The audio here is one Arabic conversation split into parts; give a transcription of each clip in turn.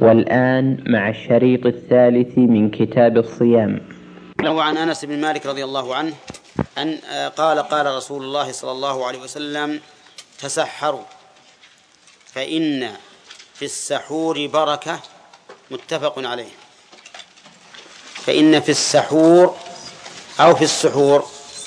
والآن مع الشريط الثالث من كتاب الصيام. له عن أنس بن مالك رضي الله عنه أن قال رسول الله صلى الله عليه وسلم: تسحروا فإن في السحور بركة. متفق عليه. فإن في السحور أو في السحور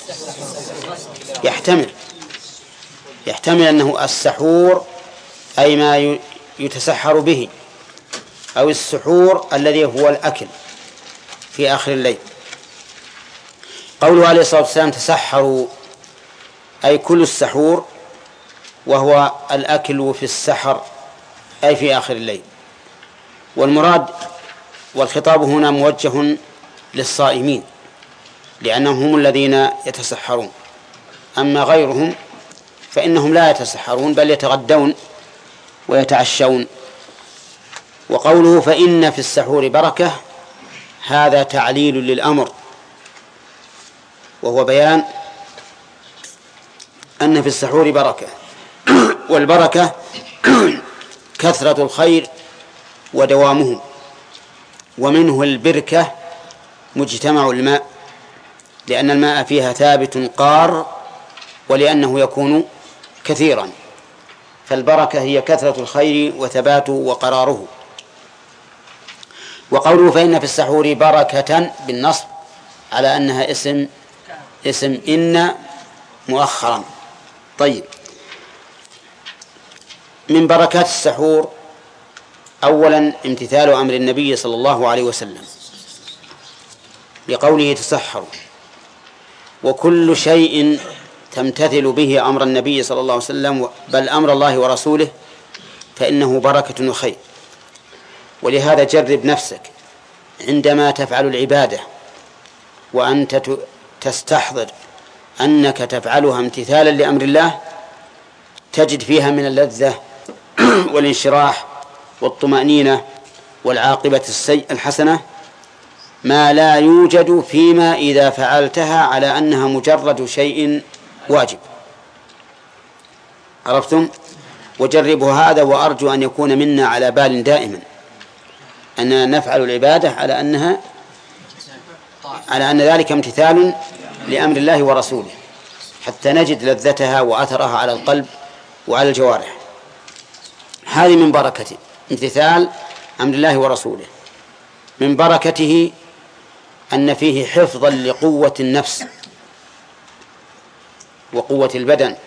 يحتمل أنه السحور أي ما يتسحر به، أو السحور الذي هو الأكل في آخر الليل. قوله عليه الصلاة والسلام تسحروا أي كل السحور، وهو الأكل في السحر أي في آخر الليل. والمراد والخطاب هنا موجه للصائمين، لأنهم هم الذين يتسحرون، أما غيرهم فإنهم لا يتسحرون بل يتغدون ويتعشون. وقوله فإن في السحور بركة هذا تعليل للأمر، وهو بيان أن في السحور بركة، والبركة كثرة الخير ودوامه، ومنه البركة مجتمع الماء، لأن الماء فيها ثابت قار، ولأنه يكون كثيرا، فالبركة هي كثرة الخير وثباته وقراره. وقوله فإن في السحور بركة بالنصب على أنها اسم إن مؤخرا. طيب، من بركات السحور أولا امتثال أمر النبي صلى الله عليه وسلم لقوله تسحروا، وكل شيء تمتثل به أمر النبي صلى الله عليه وسلم بل أمر الله ورسوله فإنه بركة وخير. ولهذا جرب نفسك عندما تفعل العبادة وأنت تستحضر أنك تفعلها امتثالا لأمر الله، تجد فيها من اللذة والانشراح والطمأنينة والعاقبة الحسنة ما لا يوجد فيما إذا فعلتها على أنها مجرد شيء واجب. عرفتم؟ وجربوا هذا، وأرجو أن يكون منا على بال دائما أننا نفعل العبادة على أن ذلك امتثال لأمر الله ورسوله، حتى نجد لذتها وأثرها على القلب وعلى الجوارح. هذه من بركته امتثال أمر الله ورسوله. من بركته أن فيه حفظا لقوة النفس وقوة البدن،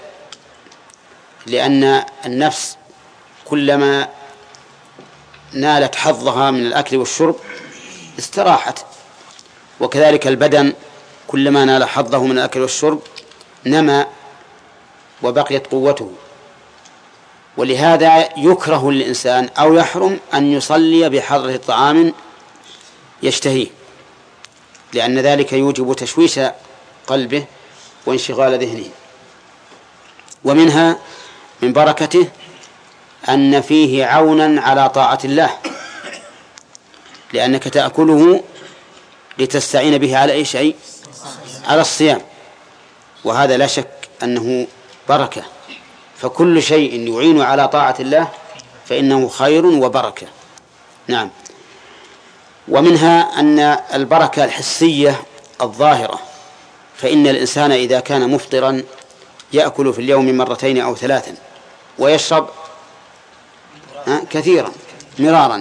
لأن النفس كلما نالت حظها من الأكل والشرب استراحت، وكذلك البدن كلما نال حظه من الأكل والشرب نما وبقيت قوته. ولهذا يكره للإنسان أو يحرم أن يصلي بحضرة طعام يشتهيه، لأن ذلك يوجب تشويش قلبه وانشغال ذهنه. ومنها من بركته أن فيه عونا على طاعة الله، لأنك تأكله لتستعين به على أي شيء؟ على الصيام، وهذا لا شك أنه بركة. فكل شيء يعين على طاعة الله فإنه خير وبركة. نعم. ومنها أن البركة الحسية الظاهرة، فإن الإنسان إذا كان مفطرا يأكل في اليوم مرتين أو ثلاثا، ويشرب كثيرا مرارا،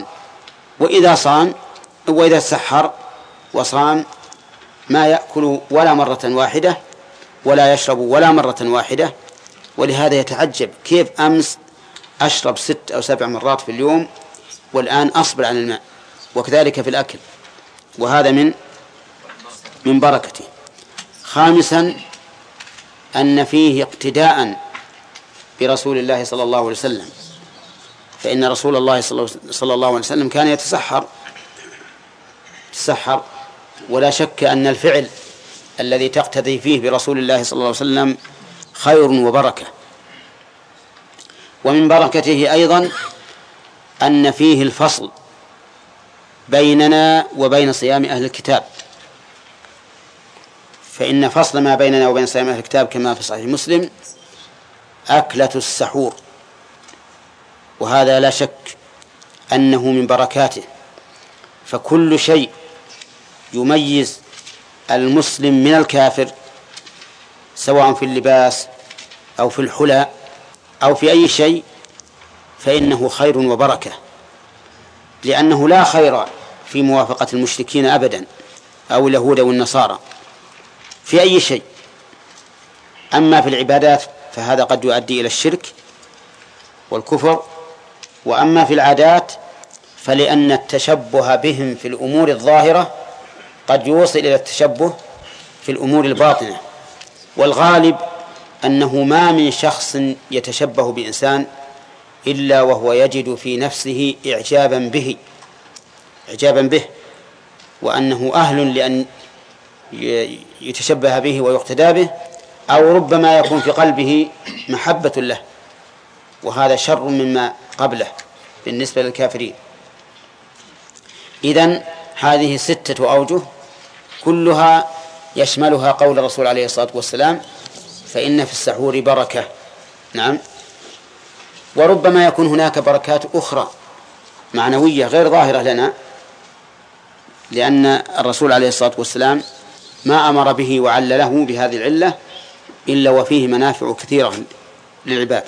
وإذا سحر وصام ما يأكل ولا مرة واحدة ولا يشرب ولا مرة واحدة. ولهذا يتعجب كيف أمس أشرب 6 أو 7 مرات في اليوم والآن أصبر عن الماء. وكذلك في الأكل، وهذا من بركته. خامسا أن فيه اقتداء برسول الله صلى الله عليه وسلم، فإن رسول الله صلى الله عليه وسلم كان يتسحر، ولا شك أن الفعل الذي تقتدي فيه برسول الله صلى الله عليه وسلم خير وبركة. ومن بركته أيضا أن فيه الفصل بيننا وبين صيام أهل الكتاب، فإن فصل ما بيننا وبين صيام أهل الكتاب كما في صحيح مسلم أكلة السحور، وهذا لا شك أنه من بركاته، فكل شيء يميز المسلم من الكافر سواء في اللباس أو في الحلى أو في أي شيء فإنه خير وبركة، لأنه لا خير في موافقة المشركين أبدا أو اليهود والنصارى في أي شيء. أما في العبادات فهذا قد يؤدي إلى الشرك والكفر، وأما في العادات فلأن التشبه بهم في الأمور الظاهرة قد يوصل إلى التشبه في الأمور الباطنة، والغالب أنه ما من شخص يتشبه بإنسان إلا وهو يجد في نفسه إعجابا به وأنه أهل لأن يتشبه به ويقتدى به، أو ربما يكون في قلبه محبة له، وهذا شر مما قبله بالنسبة للكافرين. إذن هذه 6 أوجه كلها يشملها قول الرسول عليه الصلاة والسلام: فإن في السحور بركة. نعم. وربما يكون هناك بركات أخرى معنوية غير ظاهرة لنا، لأن الرسول عليه الصلاة والسلام ما أمر به وعلله بهذه العلة إلا وفيه منافع كثيرة للعباد.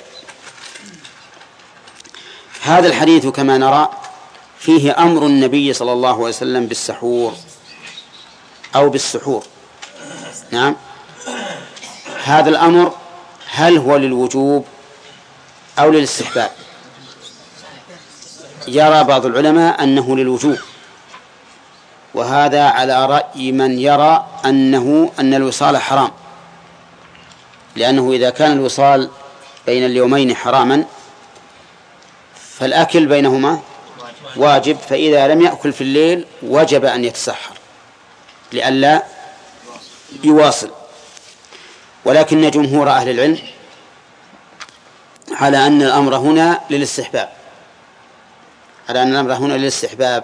هذا الحديث كما نرى فيه أمر النبي صلى الله عليه وسلم بالسحور أو بالسحور. نعم. هذا الأمر هل هو للوجوب أو للاستحباب؟ يرى بعض العلماء أنه للوجوب، وهذا على رأي من يرى أن الوصال حرام، لأنه إذا كان الوصال بين اليومين حراما فالأكل بينهما واجب، فإذا لم يأكل في الليل وجب أن يتسحر لئلا يواصل. ولكن جمهور أهل العلم على أن الأمر هنا للاستحباب،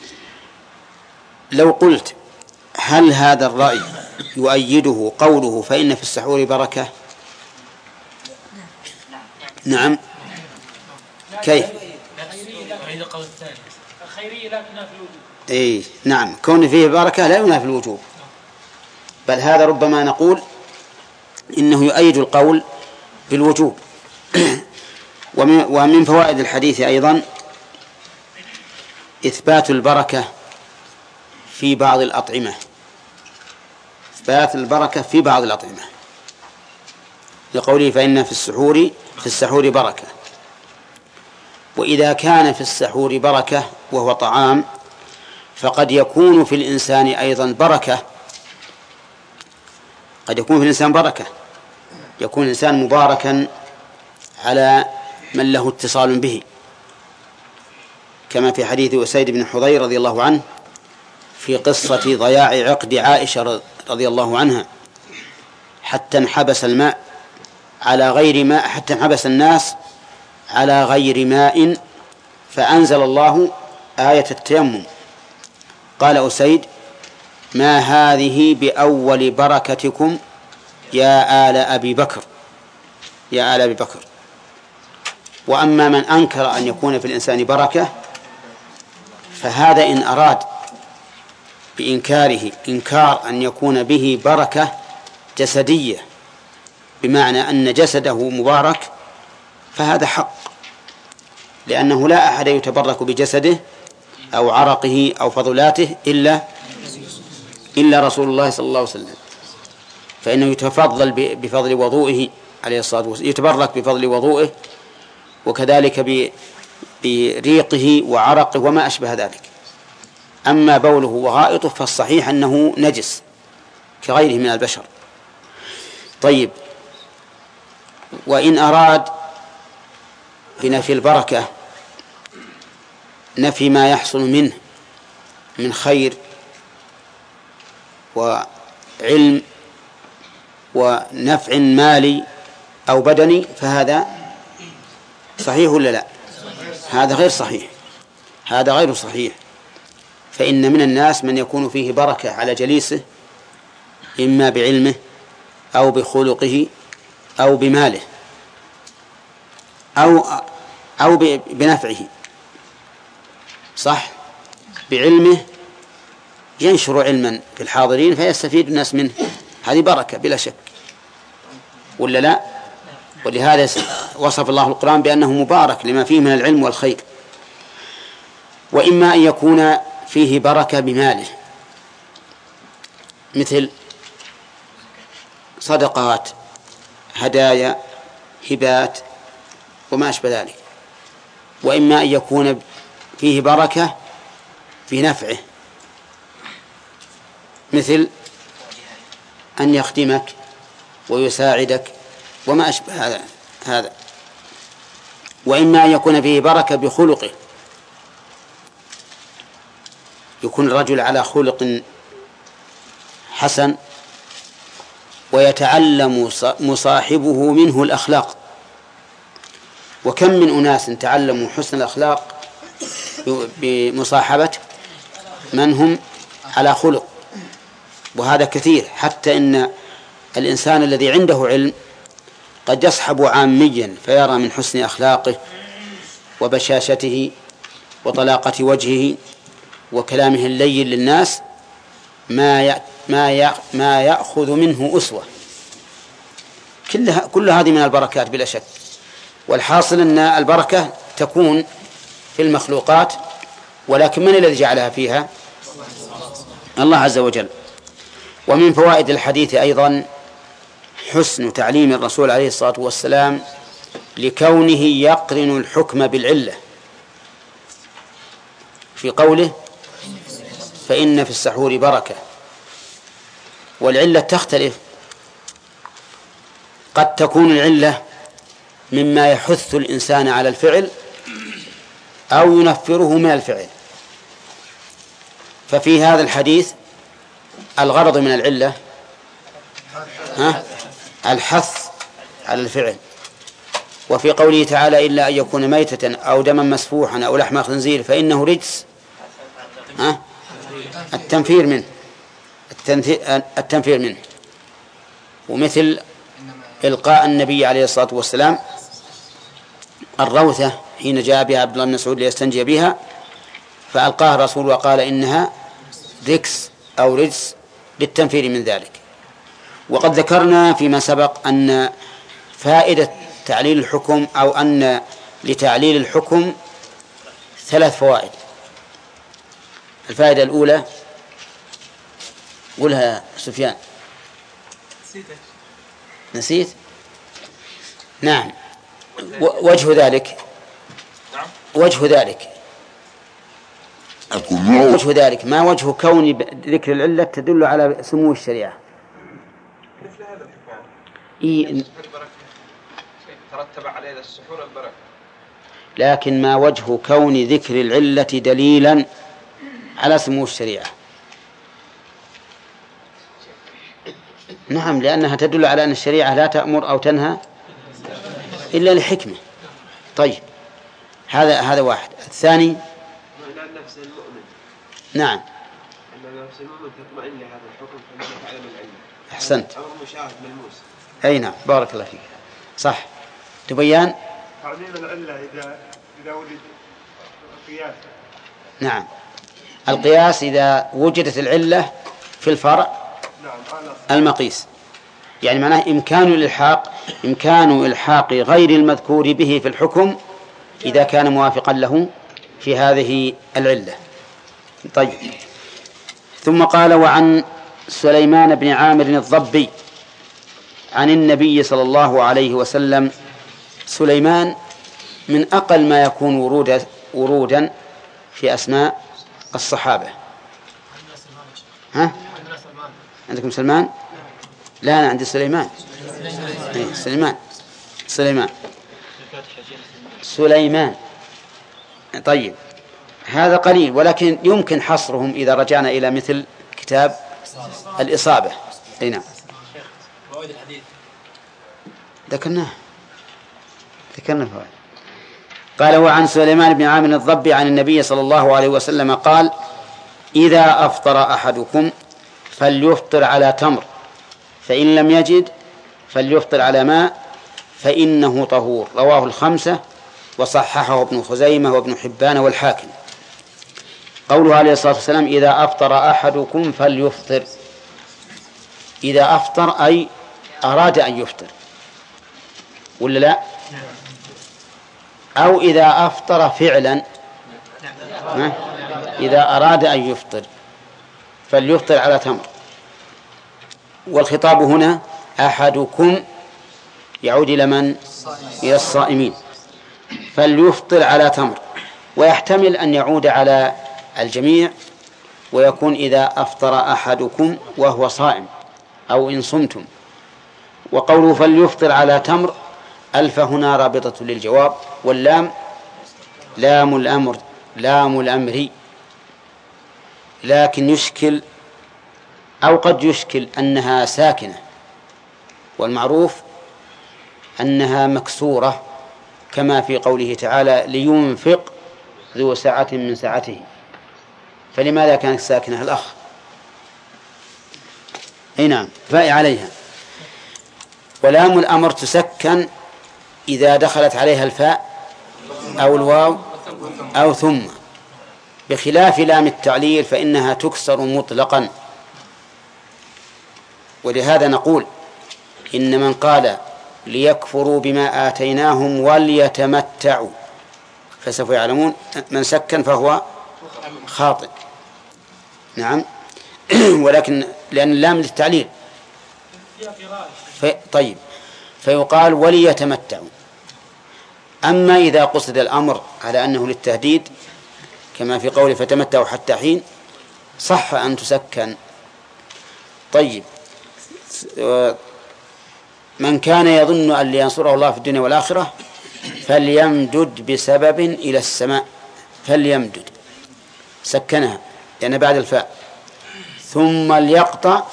لو قلت هل هذا الرأي يؤيده قوله فإن في السحور بركة؟ نعم. كيف؟ إيه نعم، كون فيه بركة لا ينافي الوجوب، بل هذا ربما نقول إنه يؤيد القول بالوجوب. ومن فوائد الحديث أيضا إثبات البركة في بعض الأطعمة، لقوله فإن في السحور بركة. وإذا كان في السحور بركة وهو طعام فقد يكون في الإنسان أيضا بركة، قد يكون في الإنسان بركة، يكون الإنسان مباركا على من له اتصال به، كما في حديث أسيد بن حضير رضي الله عنه في قصة ضياع عقد عائشة رضي الله عنها، حتى انحبس الناس على غير ماء فأنزل الله آية التيمم. قال أسيد: ما هذه بأول بركتكم يا آل أبي بكر. وأما من أنكر أن يكون في الإنسان بركة فهذا إن أراد بإنكاره إنكار أن يكون به بركة جسدية، بمعنى أن جسده مبارك، فهذا حق، لأنه لا أحد يتبرك بجسده أو عرقه أو فضلاته إلا رسول الله صلى الله عليه وسلم، فإنه يتفضل بفضل وضوئه عليه الصلاة والسلام، يتبرك بفضل وضوئه، وكذلك بريقه وعرقه وما أشبه ذلك. أما بوله وغائطه فالصحيح أنه نجس كغيره من البشر. طيب، وإن أراد بنفي البركة نفي ما يحصل منه من خير وعلم ونفع مالي أو بدني، فهذا صحيح ولا لا؟ هذا غير صحيح. فإن من الناس من يكون فيه بركة على جليسه، إما بعلمه أو بخلقه أو بماله أو بنفعه. صح، بعلمه ينشر علما في الحاضرين فيستفيد الناس منه، هذه بركة بلا شك، ولا لا؟ ولهذا وصف الله القرآن بأنه مبارك لما فيه من العلم والخير. وإما أن يكون فيه بركة بماله، مثل صدقات، هدايا، هبات، وما أشبه ذلك. وإما أن يكون فيه بركة بنفعه، مثل أن يخدمك ويساعدك وما أشبه هذا. وإما أن يكون فيه بركة بخلقه، يكون الرجل على خلق حسن ويتعلم مصاحبه منه الأخلاق. وكم من أناس تعلموا حسن الأخلاق بمصاحبة من هم على خلق، وهذا كثير، حتى إن الإنسان الذي عنده علم قد يصحب عاميا فيرى من حسن أخلاقه وبشاشته وطلاقة وجهه وكلامه اللين للناس ما يأخذ منه أسوة. كل هذه من البركات بلا شك. والحاصل أن البركة تكون في المخلوقات، ولكن من الذي جعلها فيها؟ الله عز وجل. ومن فوائد الحديث أيضا حسن تعليم الرسول عليه الصلاة والسلام لكونه يقرن الحكم بالعلة في قوله فإن في السحور بركة. والعلة تختلف، قد تكون العلة مما يحث الإنسان على الفعل أو ينفره من الفعل. ففي هذا الحديث الغرض من العلة الحث على الفعل. وفي قوله تعالى إلا أن يكون ميتة أو دما مسفوحا أو لحم خنزير فإنه رجس، التنفير منه. ومثل إلقاء النبي عليه الصلاة والسلام الروثة حين جاء بها عبد الله بن مسعود ليستنجي بها، فألقاها الرسول وقال إنها ركس أو رجس للتنفير من ذلك. وقد ذكرنا فيما سبق أن فائدة تعليل الحكم أو أن لتعليل الحكم 3 فوائد. الفائدة الأولى قولها سفيان. نسيت؟ نعم. وجه ذلك ما وجه كون ذكر العلة تدل على سمو الشريعة؟ مثل هذا الحكم ترتب عليه السحور البركة. لكن ما وجه كون ذكر العلة دليلا على سمو الشريعة؟ نعم، لأنها تدل على أن الشريعة لا تأمر أو تنهى إلا لحكمة. طيب، هذا واحد. الثاني نفس المؤمن. نعم، أن نفس المؤمن تطمئن لهذا الحكم فإنه تعلم العلم. أحسنت. أمر مشاهد ملموس. أي نعم، بارك الله فيك، صح. تبيان تعليم العلة إذا وجد القياس. نعم، القياس إذا وجدت العلة في الفرع المقيس، يعني معناه إمكان إلحاق غير المذكور به في الحكم إذا كان موافقا له في هذه العلة. طيب، ثم قال وعن سليمان بن عامر الضبي عن النبي صلى الله عليه وسلم. سليمان من أقل ما يكون ورودا في أسماء الصحابة. عندكم سلمان؟ لا، أنا عندي سليمان. سليمان. طيب، هذا قليل، ولكن يمكن حصرهم إذا رجعنا إلى مثل كتاب الإصابة. أي نعم، ذكرنا فوائد. قال وعن سليمان بن عامر الضبي عن النبي صلى الله عليه وسلم قال إذا أفطر أحدكم فليفطر على تمر، فإن لم يجد فليفطر على ماء فإنه طهور. رواه 5 وصححه ابن خزيمة وابن حبان والحاكم. قوله عليه الصلاة والسلام إذا أفطر أحدكم فليفطر. إذا أفطر أي أراد أن يفطر ولا لا؟ أو إذا أفطر فعلا، إذا أراد أن يفطر فليفطر على تمر. والخطاب هنا أحدكم يعود إلى من؟ إلى الصائمين. فليفطر على تمر، ويحتمل أن يعود على الجميع ويكون إذا أفطر أحدكم وهو صائم أو إن صمتم. وقوله فليفطر على تمر ألف هنا رابطة للجواب، واللام لام الأمر لام الأمر، لكن يشكل أو قد يشكل أنها ساكنة، والمعروف أنها مكسورة كما في قوله تعالى لينفق ذو سعة من سعته. فلماذا كانت ساكنة الأخ؟ أي نعم فاء عليها. ولام الأمر تسكن إذا دخلت عليها الفاء أو الواو أو ثم، بخلاف لام التعليل فإنها تكسر مطلقا. ولهذا نقول إن من قال ليكفروا بما آتيناهم وليتمتعوا فسوف يعلمون، من سكن فهو خاطئ. نعم ولكن لأن اللام للتعليل طيب فيقال وليتمتعوا. أما إذا قصد الأمر على أنه للتهديد كما في قوله فتمتعوا حتى حين صح أن تسكن. طيب من كان يظن أن لينصره الله في الدنيا والآخرة فليمدد بسبب إلى السماء. فليمدد سكنها لأن بعد الفاء. ثم ليقطع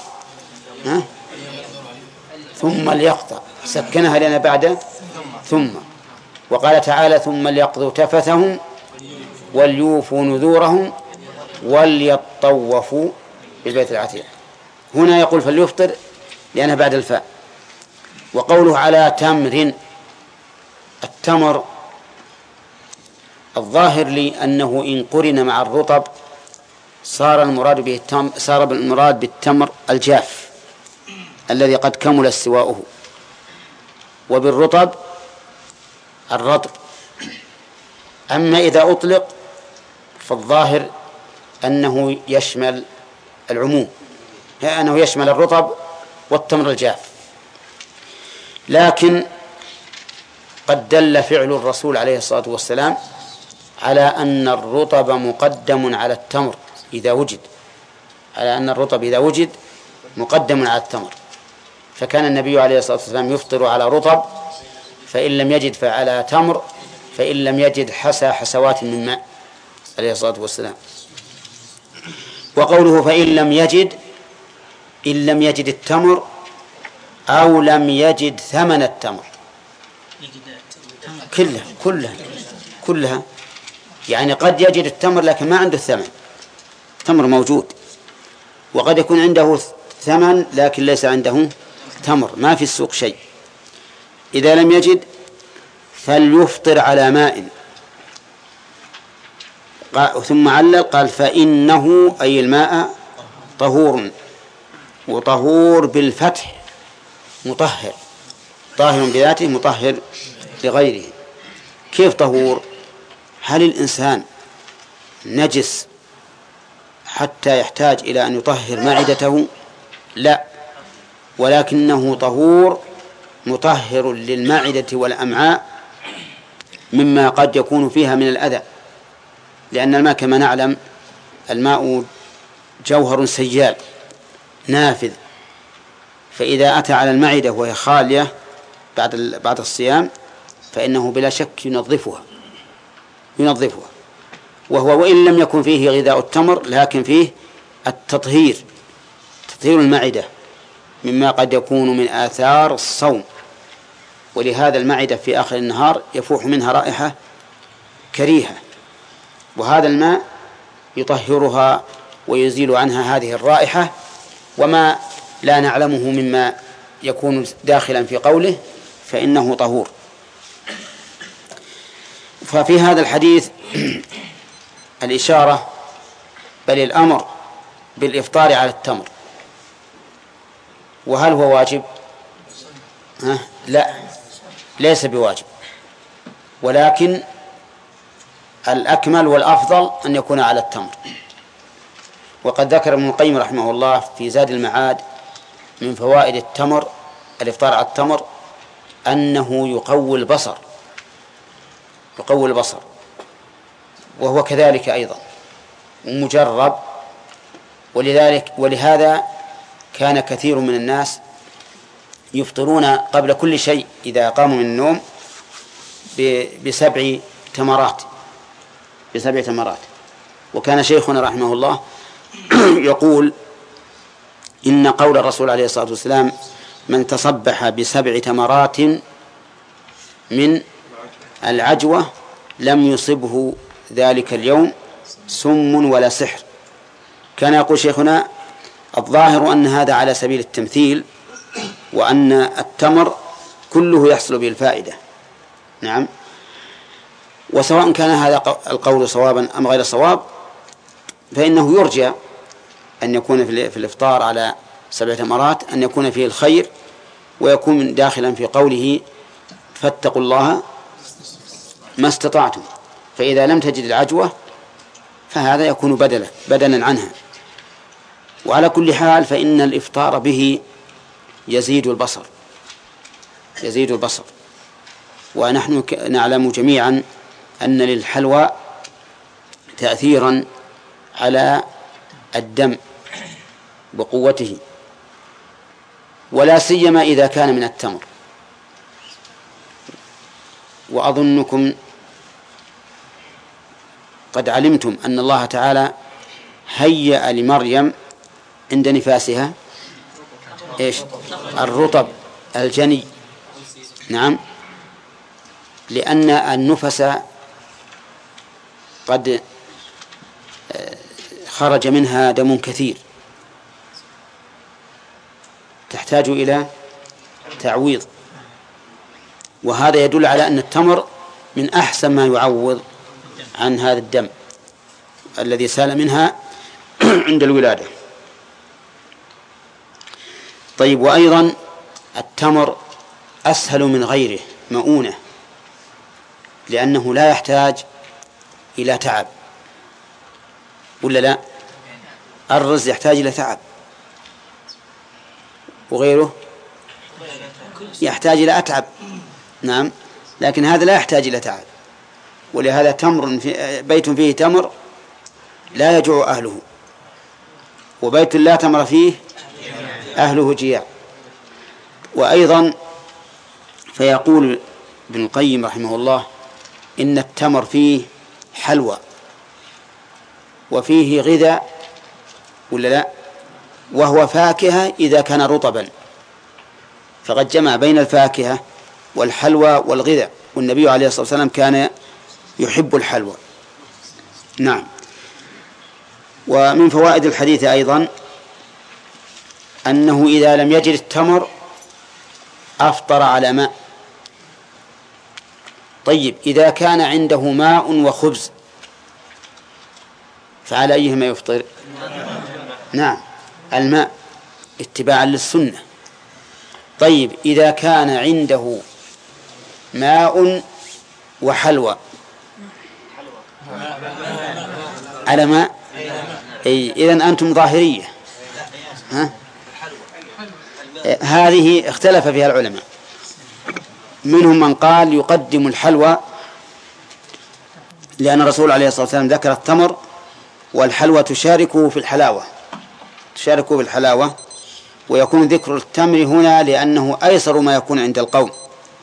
ثم ليقطع سكنها لأن بعد ثم. وقال تعالى ثم ليقضوا تفثهم وليوفوا نذورهم وليطوفوا بالبيت العتيق. هنا يقول فليفطر لأنها بعد الفاء. وقوله على تمر، التمر الظاهر لي أنه إن قرن مع الرطب صار المراد بالتمر الجاف الذي قد كمل استواؤه، وبالرطب الرطب. أما إذا أطلق فالظاهر أنه يشمل العموم، أنه يشمل الرطب والتمر الجاف. لكن قد دل فعل الرسول عليه الصلاة والسلام على أن الرطب مقدم على التمر إذا وجد، على أن الرطب إذا وجد مقدم على التمر. فكان النبي عليه الصلاة والسلام يفطر على رطب، فإن لم يجد فعلى تمر، فإن لم يجد حسى حسوات من ماء عليه الصلاة والسلام. وقوله فإن لم يجد، إن لم يجد التمر أو لم يجد ثمن التمر كلها يعني قد يجد التمر لكن ما عنده الثمن. تمر موجود، وقد يكون عنده ثمن لكن ليس عنده تمر، ما في السوق شيء. إذا لم يجد فليفطر على ماء. ثم علل قال فإنه أي الماء طهور، وطهور بالفتح مطهر، طاهر بذاته مطهر لغيره. كيف طهور؟ هل الإنسان نجس حتى يحتاج إلى أن يطهر معدته؟ لا، ولكنه طهور مطهر للمعدة والأمعاء مما قد يكون فيها من الأذى، لأن الماء كما نعلم الماء جوهر سيال نافذ، فإذا أتى على المعدة وهي خالية بعد الصيام فإنه بلا شك ينظفها، وهو وإن لم يكن فيه غذاء التمر لكن فيه التطهير، تطهير المعدة مما قد يكون من آثار الصوم. ولهذا المعدة في آخر النهار يفوح منها رائحة كريهة، وهذا الماء يطهرها ويزيل عنها هذه الرائحة وما لا نعلمه مما يكون داخلا في قوله فإنه طهور. ففي هذا الحديث الإشارة بل الأمر بالإفطار على التمر. وهل هو واجب؟ لا، ليس بواجب، ولكن الأكمل والأفضل أن يكون على التمر. وقد ذكر ابن القيم رحمه الله في زاد المعاد من فوائد التمر الإفطار على التمر أنه يقوي البصر، وهو كذلك أيضا مجرب. ولهذا كان كثير من الناس يفطرون قبل كل شيء إذا قاموا من النوم ب7 تمرات. وكان شيخنا رحمه الله يقول إن قول الرسول عليه الصلاة والسلام من تصبح ب7 تمرات من العجوة لم يصبه ذلك اليوم سم ولا سحر. كان يقول شيخنا الظاهر أن هذا على سبيل التمثيل، وأن التمر كله يحصل به الفائدة. نعم. وسواء كان هذا القول صوابا أم غير صواب، فإنه يرجى أن يكون في الإفطار على 7 تمرات أن يكون فيه الخير، ويكون داخلا في قوله فاتقوا الله ما استطعتم. فإذا لم تجد العجوة فهذا يكون بدلا عنها. وعلى كل حال فإن الإفطار به يزيد البصر. ونحن نعلم جميعا أن للحلوى تأثيرا على الدم بقوته، ولا سيما إذا كان من التمر. وأظنكم قد علمتم أن الله تعالى هيأ لمريم عند نفاسها الرطب الجني. نعم، لأن النفس قد خرج منها دم كثير تحتاج إلى تعويض، وهذا يدل على أن التمر من أحسن ما يعوض عن هذا الدم الذي سال منها عند الولادة. طيب، وأيضا التمر أسهل من غيره مؤونة، لأنه لا يحتاج إلى تعب، ولا لا؟ الرز يحتاج إلى تعب، وغيره يحتاج إلى أتعب. نعم، لكن هذا لا يحتاج إلى تعب. ولهذا بيت فيه تمر لا يجوع أهله، وبيت لا تمر فيه أهله جياع. وأيضا فيقول ابن القيم رحمه الله إن التمر فيه حلوى وفيه غذاء، ولا لا؟ وهو فاكهة إذا كان رطبا، فقد جمع بين الفاكهة والحلوى والغذاء، والنبي عليه الصلاة والسلام كان يحب الحلوى. نعم. ومن فوائد الحديث أيضا أنه إذا لم يجد التمر أفطر على ماء. طيب، إذا كان عنده ماء وخبز فعلى أيهما يفطر؟ نعم، الماء اتباعا للسنة. طيب، إذا كان عنده ماء وحلوى على ماء، إذن أنتم ظاهرية. هذه اختلف فيها العلماء، منهم من قال يقدم الحلوى لأن الرسول عليه الصلاة والسلام ذكر التمر والحلوى تشاركه في الحلاوة، ويكون ذكر التمر هنا لأنه أيسر ما يكون عند القوم.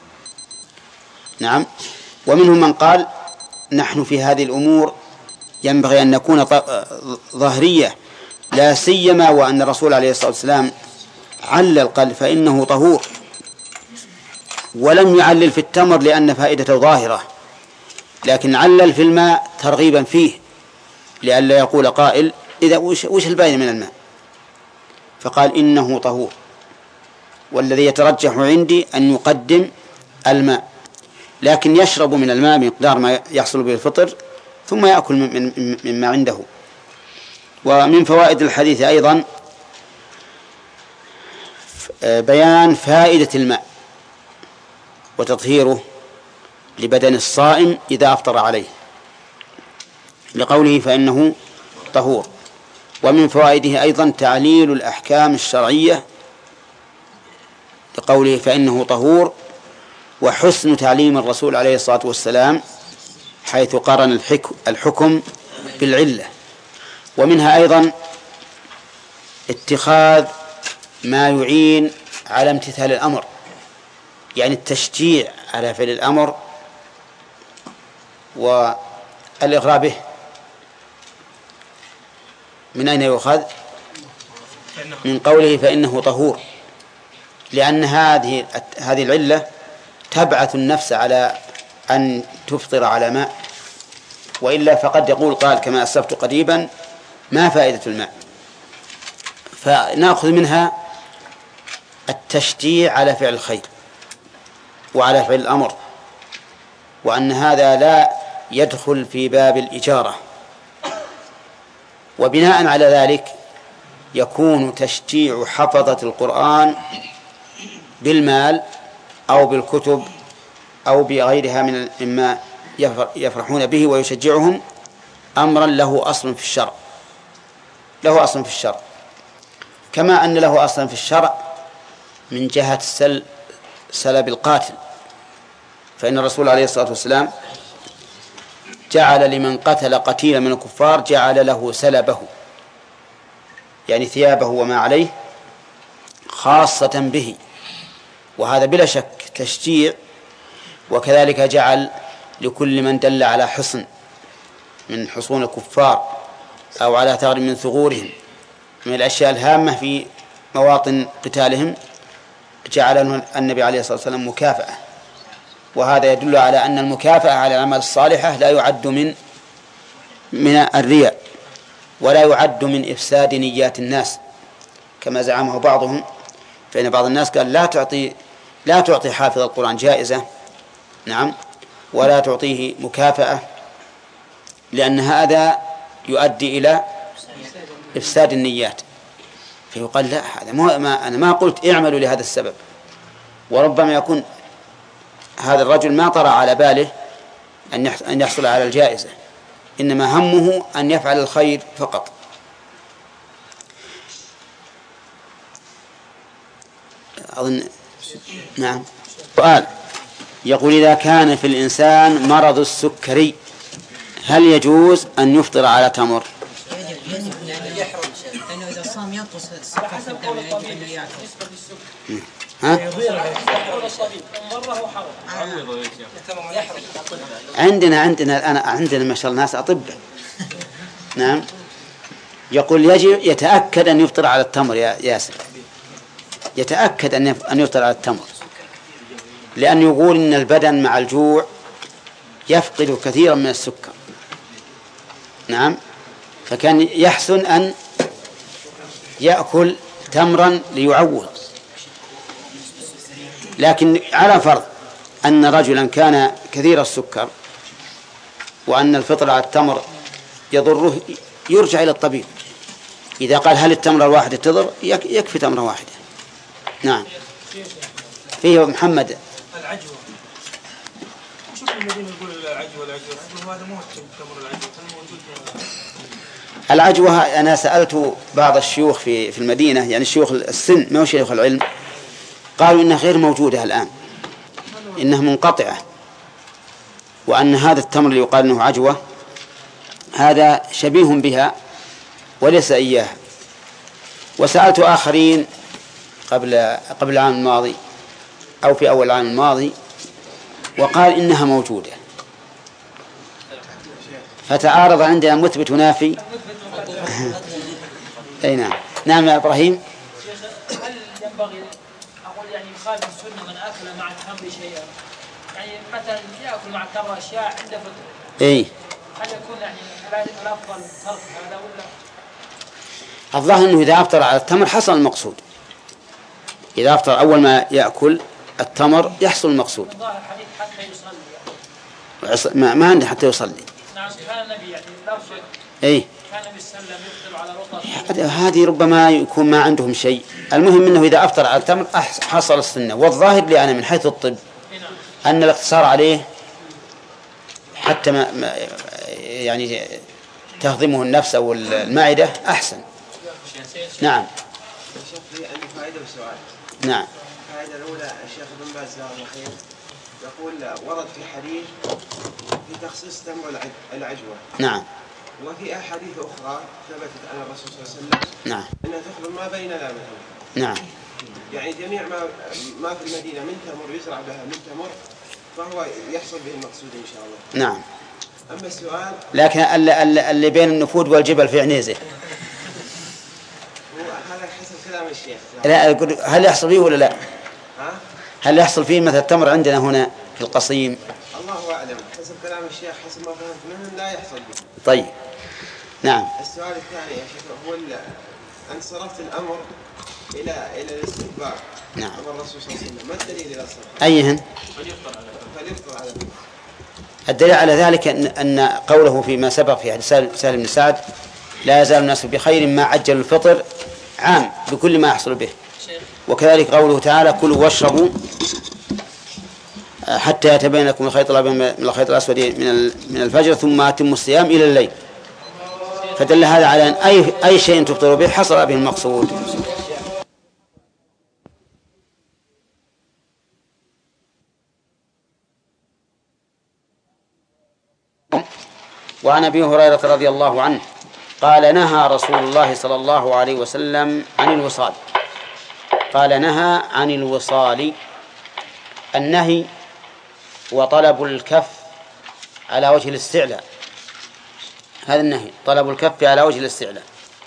نعم. ومنهم من قال نحن في هذه الأمور ينبغي أن نكون ظاهرية، لا سيما وأن الرسول عليه الصلاة والسلام علل قال فإنه طهور، ولم يعلل في التمر لأن فائدته ظاهرة، لكن علل في الماء ترغيبا فيه لئلا يقول قائل إذا وش الباين من الماء، فقال إنه طهور، والذي يترجح عندي أن يقدم الماء، لكن يشرب من الماء مقدار ما يحصل به الفطر ثم يأكل مما عنده. ومن فوائد الحديث أيضا بيان فائدة الماء وتطهيره لبدن الصائم إذا أفطر عليه، لقوله فإنه طهور. ومن فوائده أيضا تعليل الأحكام الشرعية لقوله فإنه طهور، وحسن تعليم الرسول عليه الصلاة والسلام حيث قارن الحكم بالعلة. ومنها أيضا اتخاذ ما يعين على امتثال الأمر، يعني التشجيع على فعل الأمر والإغراء به. من أين يؤخذ؟ من قوله فإنه طهور، لأن هذه العلة تبعث النفس على أن تفطر على ماء، وإلا فقد يقول قال كما أسلفت قريبا ما فائدة الماء. فنأخذ منها التشجيع على فعل الخير وعلى فعل الأمر، وأن هذا لا يدخل في باب الإجارة. وبناء على ذلك يكون تشجيع حفظة القرآن بالمال أو بالكتب أو بغيرها مما يفرحون به ويشجعهم أمرا له أصل في الشرع، له أصل في الشرع، كما أن له أصلا في الشرع من جهة سلب القاتل. فإن الرسول عليه الصلاة والسلام جعل لمن قتل قتيلا من الكفار جعل له سلبه، يعني ثيابه وما عليه خاصة به، وهذا بلا شك تشجيع. وكذلك جعل لكل من دل على حصن من حصون الكفار أو على ثغر من ثغورهم من الأشياء الهامة في مواطن قتالهم جعل النبي عليه الصلاة والسلام مكافأة. وهذا يدل على أن المكافأة على الأعمال الصالحة لا يعد من الرياء، ولا يعد من إفساد نيات الناس كما زعمه بعضهم. فإن بعض الناس قال لا تعطي حافظ القرآن جائزة، نعم، ولا تعطيه مكافأة، لأن هذا يؤدي إلى إفساد النيات. فيقال لا، هذا أنا ما قلت اعملوا لهذا السبب. وربما يكون هذا الرجل ما طرأ على باله أن يحصل على الجائزة، إنما همه أن يفعل الخير فقط. أظن نعم. سؤال يقول إذا كان في الإنسان مرض السكري هل يجوز أن يفطر على تمر؟ يجب لأنه إذا صام ينقص السكر في الدم، يجب أن يأكل. عندنا ما شاء الله ناس أطباء. نعم. يقول يجب يتأكد أن يفطر على التمر يا ياسر، يتأكد أن يفطر على التمر، لأن يقول إن البدن مع الجوع يفقد كثيرا من السكر. نعم. فكان يحسن أن يأكل تمرا ليعوض. لكن على فرض أن رجلا كان كثير السكر وأن الفطر على التمر يضره، يرجع إلى الطبيب. إذا قال هل التمرة الواحدة تضر، يكفي تمرة واحدة. نعم. فيه محمد العجوة. شوف الذين يقول العجوة هذا مو التمر العجوة موجود. العجوة أنا سألت بعض الشيوخ في المدينة، يعني الشيوخ السن ما هو شيوخ العلم، قالوا إنها غير موجودة الآن، إنها منقطعة، وأن هذا التمر اللي يقال إنه عجوة هذا شبيه بها وليس إياها. وسألت آخرين قبل العام الماضي أو في أول العام الماضي وقال إنها موجودة. فتعارض عندنا مثبت ونافي. أي نعم. نعم يا إبراهيم. هل ينبغي أقول يعني يخالف السنة من أكل مع التمر شيئا، يعني مثلا يأكل مع التمر أشياء عند فطر؟ إيه. هل يكون يعني الأفضل ترك هذا ولا؟ الظاهر أنه إذا أفطر على التمر حصل المقصود. إذا أفطر أول ما يأكل التمر يحصل المقصود. ظاهر الحديث حتى يصلي. ما عنده حتى يصلي. نعم. كان النبي يعني لا شك. إيه. كان النبي صلى الله عليه وسلم يفطر على رطب. هذه ربما يكون ما عندهم شيء. المهم أنه إذا أفطر على التمر حصل السنة. والظاهر لي أنا من حيث الطب أن الاقتصار عليه حتى ما يعني تهضمه النفس أو المعدة أحسن. نعم. الشيخ لي عندي فائدة وسؤال. نعم. الفائدة الأولى الشيخ ابن باز جزاه الله خير يقول ورد في حديث في تخصيص تمر العجوة. نعم. وفي أحاديث أخرى ثبتت عن الرسول صلى الله عليه وسلم. نعم. أنها تخرج ما بين لامتين. نعم. يعني جميع ما في المدينة من تمر يزرع بها من تمر فهو يحصل به المقصود إن شاء الله. نعم. أما السؤال لكن اللي بين النفود والجبل في عنيزه. هذا حسب كلام الشيخ. لا هل يحصل فيه ولا لا؟ ها؟ هل يحصل فيه مثل التمر عندنا هنا في القصيم؟ الله أعلم. حسب كلام الشيخ حسب ما فهمت منه لا يحصل به. طيب. نعم. السؤال الثاني يا شيخ هو أن صرفت الأمر إلى الاستكبار. نعم. أمر الرسول صلى الله عليه وسلم. ما الدليل إلى الصرف؟ أيهن؟ فليفطر على ذلك. الدليل على ذلك أن قوله فيما سبق في حديث سالم بن سعد لا يزال الناس بخير ما عجل الفطر عام بكل ما يحصل به. وكذلك قوله تعالى كلوا واشربوا حتى يتبين لكم الخيط الأبيض من الخيط الأسود من الفجر ثم أتموا الصيام إلى الليل. فدل هذا على أن أي شيء تفطر به حصل به المقصود. وعن أبي هريرة رضي الله عنه قال نهى رسول الله صلى الله عليه وسلم عن الوصال. قال نهى عن الوصال. النهي وطلب الكف على وجه الاستعلاء. هذا النهي طلب الكف على وجه الاستعلاء.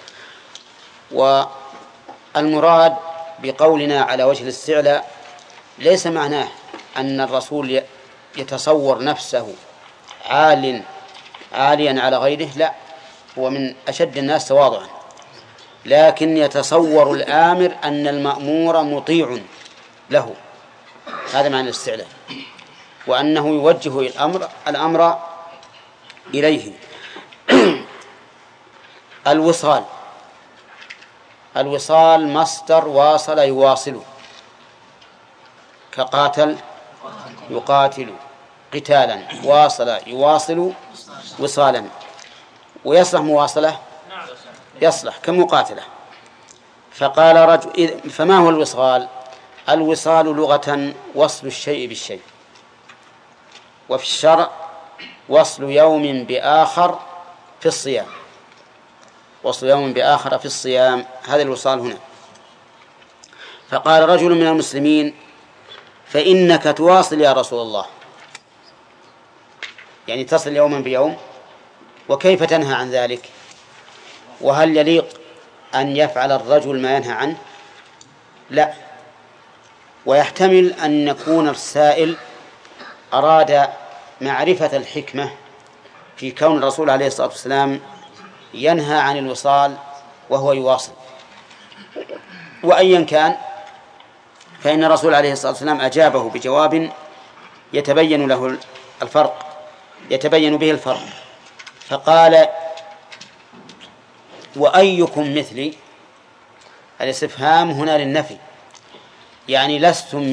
والمراد بقولنا على وجه الاستعلاء ليس معناه أن الرسول يتصور نفسه عاليا على غيره، لا، هو من أشد الناس تواضعا، لكن يتصور الآمر أن المأمور مطيع له. هذا معنى الاستعلاء، وأنه يوجه الأمر إليه. الوصال مصدر واصل يواصل، كقاتل يقاتل قتالا، واصل يواصل وصالا. ويصلح مواصلة، يصلح كمقاتلة. فقال رجل فما هو الوصال؟ الوصال لغة وصل الشيء بالشيء، وفي الشرع وصل يوم بآخر في الصيام. وصل يوم بآخر في الصيام، هذا الوصال هنا. فقال رجل من المسلمين فإنك تواصل يا رسول الله، يعني تصل يوما بيوم، وكيف تنهى عن ذلك؟ وهل يليق أن يفعل الرجل ما ينهى عنه؟ لا. ويحتمل أن يكون السائل أراد معرفة الحكمة في كون الرسول عليه الصلاة والسلام ينهى عن الوصال وهو يواصل. وأيا كان فإن الرسول عليه الصلاة والسلام أجابه بجواب يتبين له الفرق، يتبين به الفرق. فقال وأيكم مثلي؟ الاستفهام هنا للنفي، يعني لستم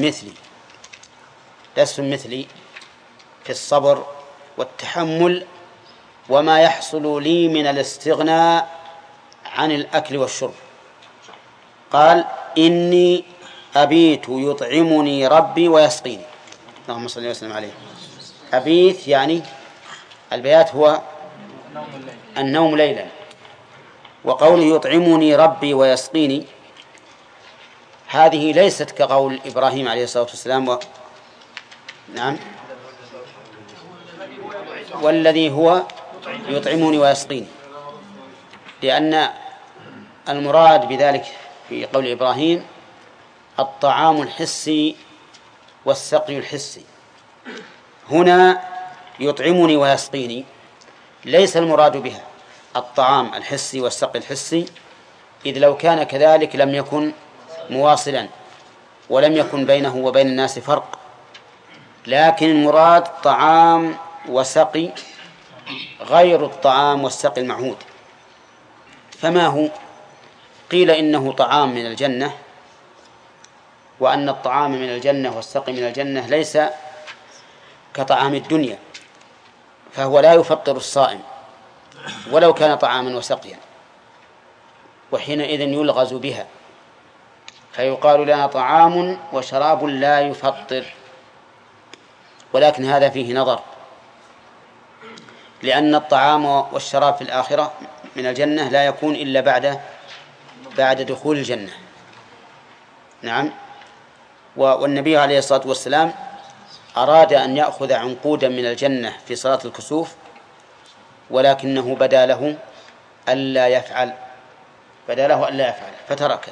مثلي في الصبر والتحمل وما يحصل لي من الاستغناء عن الأكل والشرب. قال إني أبيت يطعمني ربي ويسقيني. اللهم صل وسلم عليه. أبيت يعني البيات هو النوم ليلا، وقوله يطعمني ربي ويسقيني هذه ليست كقول إبراهيم عليه الصلاة والسلام نعم والذي هو يطعمني ويسقيني، لأن المراد بذلك في قول إبراهيم الطعام الحسي والسقي الحسي. هنا يطعمني ويسقيني ليس المراد بها الطعام الحسي والسقي الحسي، إذ لو كان كذلك لم يكن مواصلا ولم يكن بينه وبين الناس فرق، لكن المراد طعام وسقي غير الطعام والسقي المعهود. فما هو؟ قيل إنه طعام من الجنة، وأن الطعام من الجنة والسقي من الجنة ليس كطعام الدنيا، فهو لا يفطر الصائم ولو كان طعاما وسقيا، وحينئذ يلغز بها، فيقال لنا طعام وشراب لا يفطر. ولكن هذا فيه نظر، لأن الطعام والشراب في الآخرة من الجنة لا يكون إلا بعد دخول الجنة. نعم. والنبي عليه الصلاة والسلام أراد أن يأخذ عنقودا من الجنة في صلاة الكسوف، ولكنه بدا له ألا يفعل فتركه.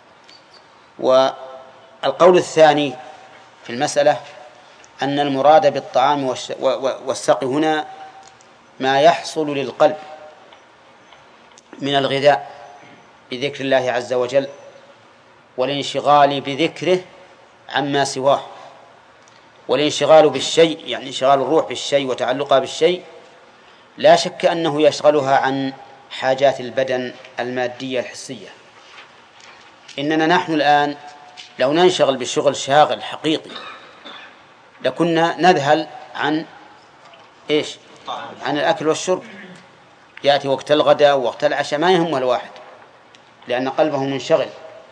والقول الثاني في المسألة أن المراد بالطعام والسقي هنا ما يحصل للقلب من الغذاء بذكر الله عز وجل والانشغال بذكره عما سواه، والانشغال بالشيء يعني انشغال الروح بالشيء وتعلقها بالشيء لا شك أنه يشغلها عن حاجات البدن المادية الحسية. إننا نحن الآن لو ننشغل بشغل شاغل حقيقي لكنا نذهل عن عن الأكل والشرب. يأتي وقت الغداء ووقت العشاء ما يهم الواحد، لأن قلبه منشغل،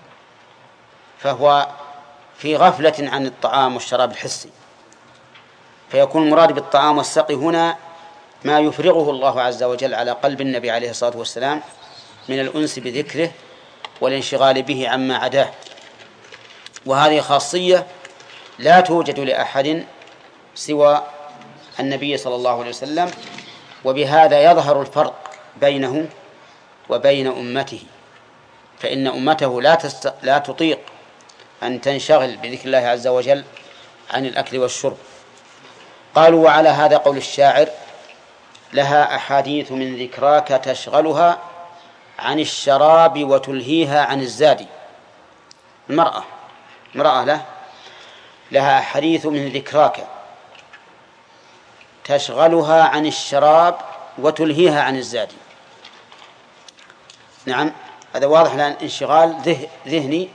فهو في غفلة عن الطعام والشراب الحسي. فيكون المراد بالطعام والسقي هنا ما يفرغه الله عز وجل على قلب النبي عليه الصلاة والسلام من الأنس بذكره والانشغال به عما عداه، وهذه خاصية لا توجد لأحد سوى النبي صلى الله عليه وسلم. وبهذا يظهر الفرق بينه وبين أمته، فإن أمته لا تطيق أن تنشغل بذكر الله عز وجل عن الأكل والشرب. قالوا وعلى هذا قول الشاعر: لها أحاديث من ذكراك تشغلها عن الشراب وتلهيها عن الزاد. امرأة لها أحاديث من ذكراك تشغلها عن الشراب وتلهيها عن الزاد. نعم، هذا واضح لأن انشغال ذهني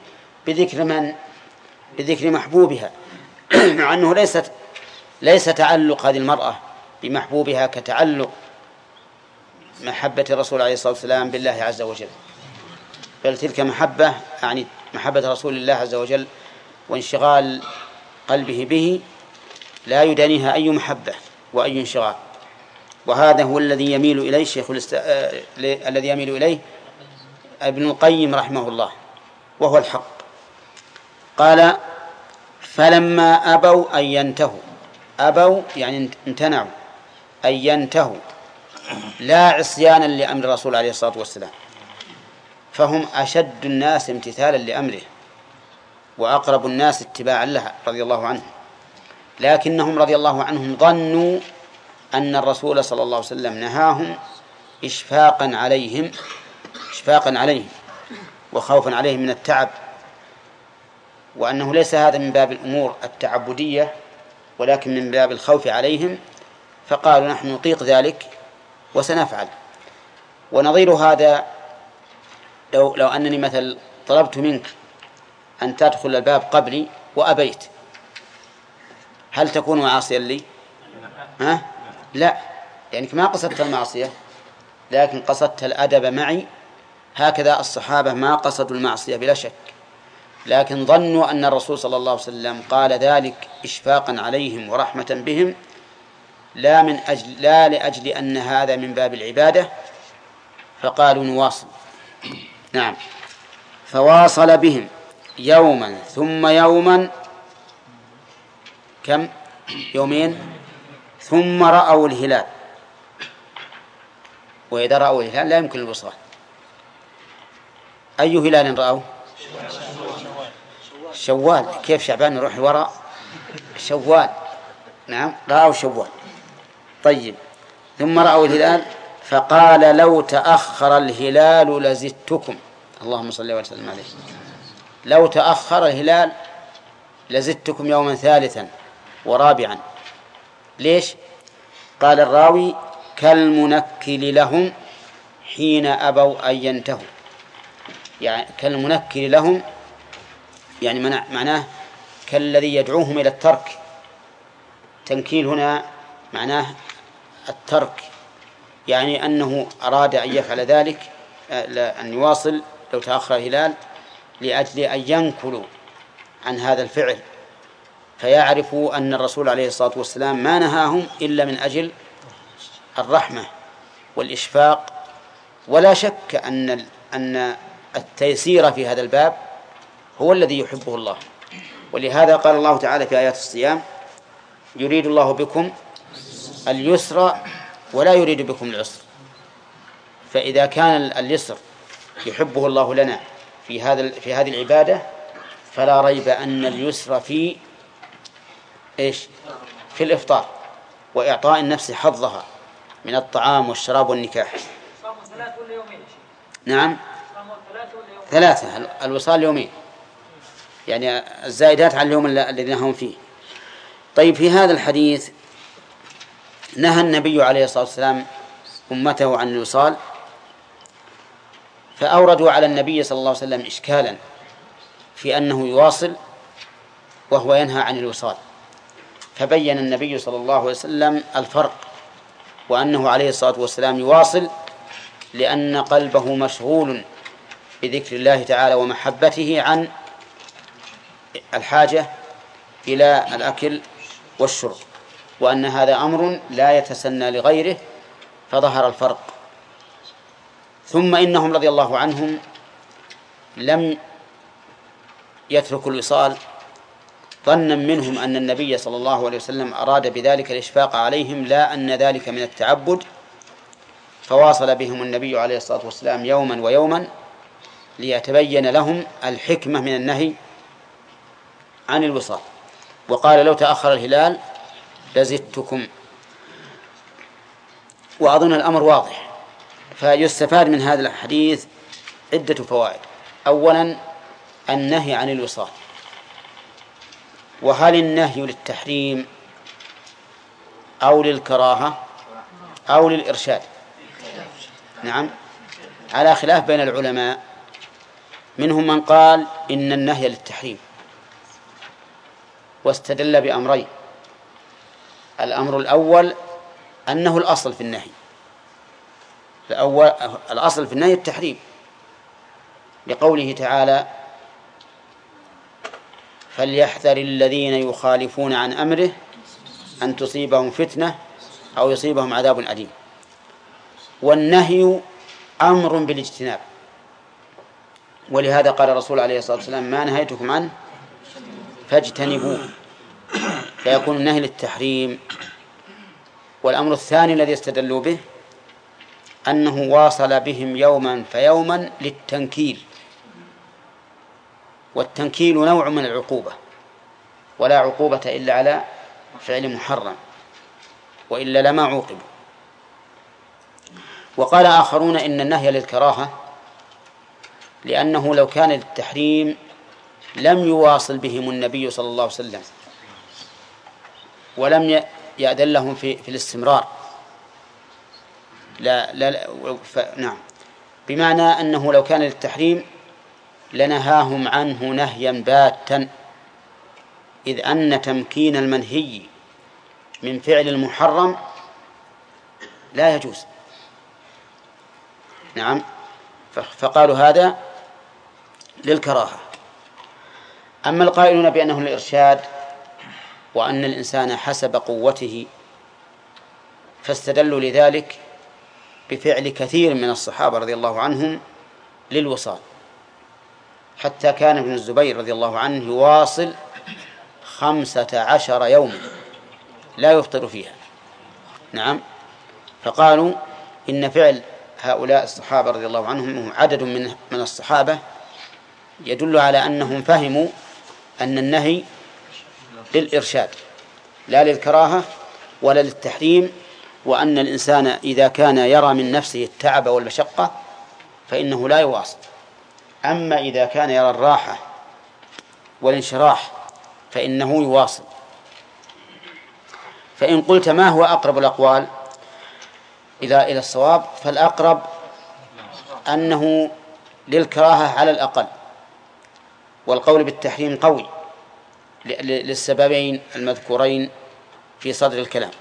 بذكر محبوبها مع أنه ليس تعلق هذه المرأة بمحبوبها كتعلق محبة الرسول عليه الصلاة والسلام بالله عز وجل، بل تلك محبة يعني محبة رسول الله عز وجل وانشغال قلبه به لا يدانيها أي محبة وأي انشغال. وهذا هو الذي يميل إليه الذي يميل إليه ابن القيم رحمه الله، وهو الحق. قال: فلما أبوا أن ينتهوا، أبوا يعني امتنعوا، أن ينتهوا لا عصيانا لأمر الرسول عليه الصلاة والسلام، فهم أشد الناس امتثالا لأمره وأقرب الناس اتباعا له رضي الله عنه، لكنهم رضي الله عنهم ظنوا أن الرسول صلى الله عليه وسلم نهاهم إشفاقا عليهم وخوفا عليهم من التعب، وأنه ليس هذا من باب الأمور التعبدية ولكن من باب الخوف عليهم، فقالوا نحن نطيق ذلك وسنفعل. ونظير هذا لو أنني مثل طلبت منك أن تدخل الباب قبلي وأبيت، هل تكون معاصيا لي؟ لا، لأنك ما قصدت المعصية لكن قصدت الأدب معي. هكذا الصحابة ما قصدوا المعصية بلا شك، لكن ظنوا أن الرسول صلى الله عليه وسلم قال ذلك إشفاقا عليهم ورحمة بهم، لا لأجل أن هذا من باب العبادة، فقالوا نواصل. نعم، فواصل بهم يوما ثم يوما، كم؟ يومين، ثم رأوا الهلال. وإذا رأوا الهلال لا يمكن الوصال. أي هلال رأوا؟ شوال. كيف شعبان نروح الوراء؟ شوال. نعم، رأوا شوال. طيب، ثم رأوا الهلال فقال: لو تأخر الهلال لزدتكم. اللهم صل وسلم عليه. لو تأخر الهلال لزدتكم يوما ثالثا ورابعا. ليش؟ قال الراوي: كالمنكل لهم حين أبوا أن ينتهوا، يعني كالمنكر لهم، يعني معناه كالذي يدعوهم إلى الترك. تنكيل هنا معناه الترك، يعني أنه أراد أن يفعل ذلك، أن يواصل لو تأخر الهلال لأجل أن ينكلوا عن هذا الفعل، فيعرفوا أن الرسول عليه الصلاة والسلام ما نهاهم إلا من أجل الرحمة والإشفاق. ولا شك أن التيسير في هذا الباب هو الذي يحبه الله، ولهذا قال الله تعالى في آيات الصيام: يريد الله بكم اليسر ولا يريد بكم العسر. فإذا كان اليسر يحبه الله لنا في هذه العبادة، فلا ريب أن اليسر في الإفطار وإعطاء النفس حظها من الطعام والشراب والنكاح. نعم، 3 الوصال يومين، يعني الزائدات على اليوم الذي نههم فيه. طيب، في هذا الحديث نهى النبي عليه الصلاة والسلام أمته عن الوصال، فأوردوا على النبي صلى الله عليه وسلم إشكالا في أنه يواصل وهو ينهى عن الوصال، فبين النبي صلى الله عليه وسلم الفرق، وأنه عليه الصلاة والسلام يواصل لأن قلبه مشغول بذكر الله تعالى ومحبته عن الحاجة إلى الأكل والشرب، وأن هذا أمر لا يتسنى لغيره، فظهر الفرق. ثم إنهم رضي الله عنهم لم يتركوا الوصال ظنا منهم أن النبي صلى الله عليه وسلم أراد بذلك الإشفاق عليهم، لا أن ذلك من التعبد، فواصل بهم النبي عليه الصلاة والسلام يوما ويوما ليتبين لهم الحكمة من النهي عن الوصال. وقال: لو تأخر الهلال لزدتكم. وأظن الأمر واضح. فيستفاد من هذا الحديث عدة فوائد. أولا، النهي عن الوصال. وهل النهي للتحريم أو للكراهة أو للإرشاد؟ نعم، على خلاف بين العلماء. منهم من قال إن النهي للتحريم واستدل بأمرين: الأمر الأول أنه الأصل في النهي، الأصل في النهي التحريم، لقوله تعالى: فليحذر الذين يخالفون عن أمره أن تصيبهم فتنة أو يصيبهم عذاب أليم. والنهي أمر بالاجتناب، ولهذا قال الرسول عليه الصلاة والسلام: ما نهيتكم عنه فاجتنبوه، فيكون النهي للتحريم. والأمر الثاني الذي استدلوا به أنه واصل بهم يوما فيوما للتنكيل، والتنكيل نوع من العقوبة، ولا عقوبة إلا على فعل محرم، وإلا لما عوقبوا. وقال آخرون إن النهي للكراهة، لأنه لو كان للتحريم لم يواصل بهم النبي صلى الله عليه وسلم، ولم يأذن لهم في الاستمرار. نعم، بمعنى أنه لو كان للتحريم لنهاهم عنه نهيا باتا، إذ أن تمكين المنهي من فعل المحرم لا يجوز. نعم، فقالوا هذا للكراهة. أما القائلون بأنه للإرشاد وأن الإنسان حسب قوته، فاستدلوا لذلك بفعل كثير من الصحابة رضي الله عنهم للوصال، حتى كان ابن الزبير رضي الله عنه يواصل 15 يوما لا يفطر فيها. نعم، فقالوا إن فعل هؤلاء الصحابة رضي الله عنهم عدد من الصحابة يدل على أنهم فهموا أن النهي للإرشاد لا للكراهة ولا للتحريم، وأن الإنسان إذا كان يرى من نفسه التعب والمشقة فإنه لا يواصل. أما إذا كان يرى الراحة والانشراح فإنه يواصل. فإن قلت ما هو أقرب الأقوال إلى الصواب، فالأقرب أنه للكراهة على الأقل، والقول بالتحريم قوي للسببين المذكورين في صدر الكلام.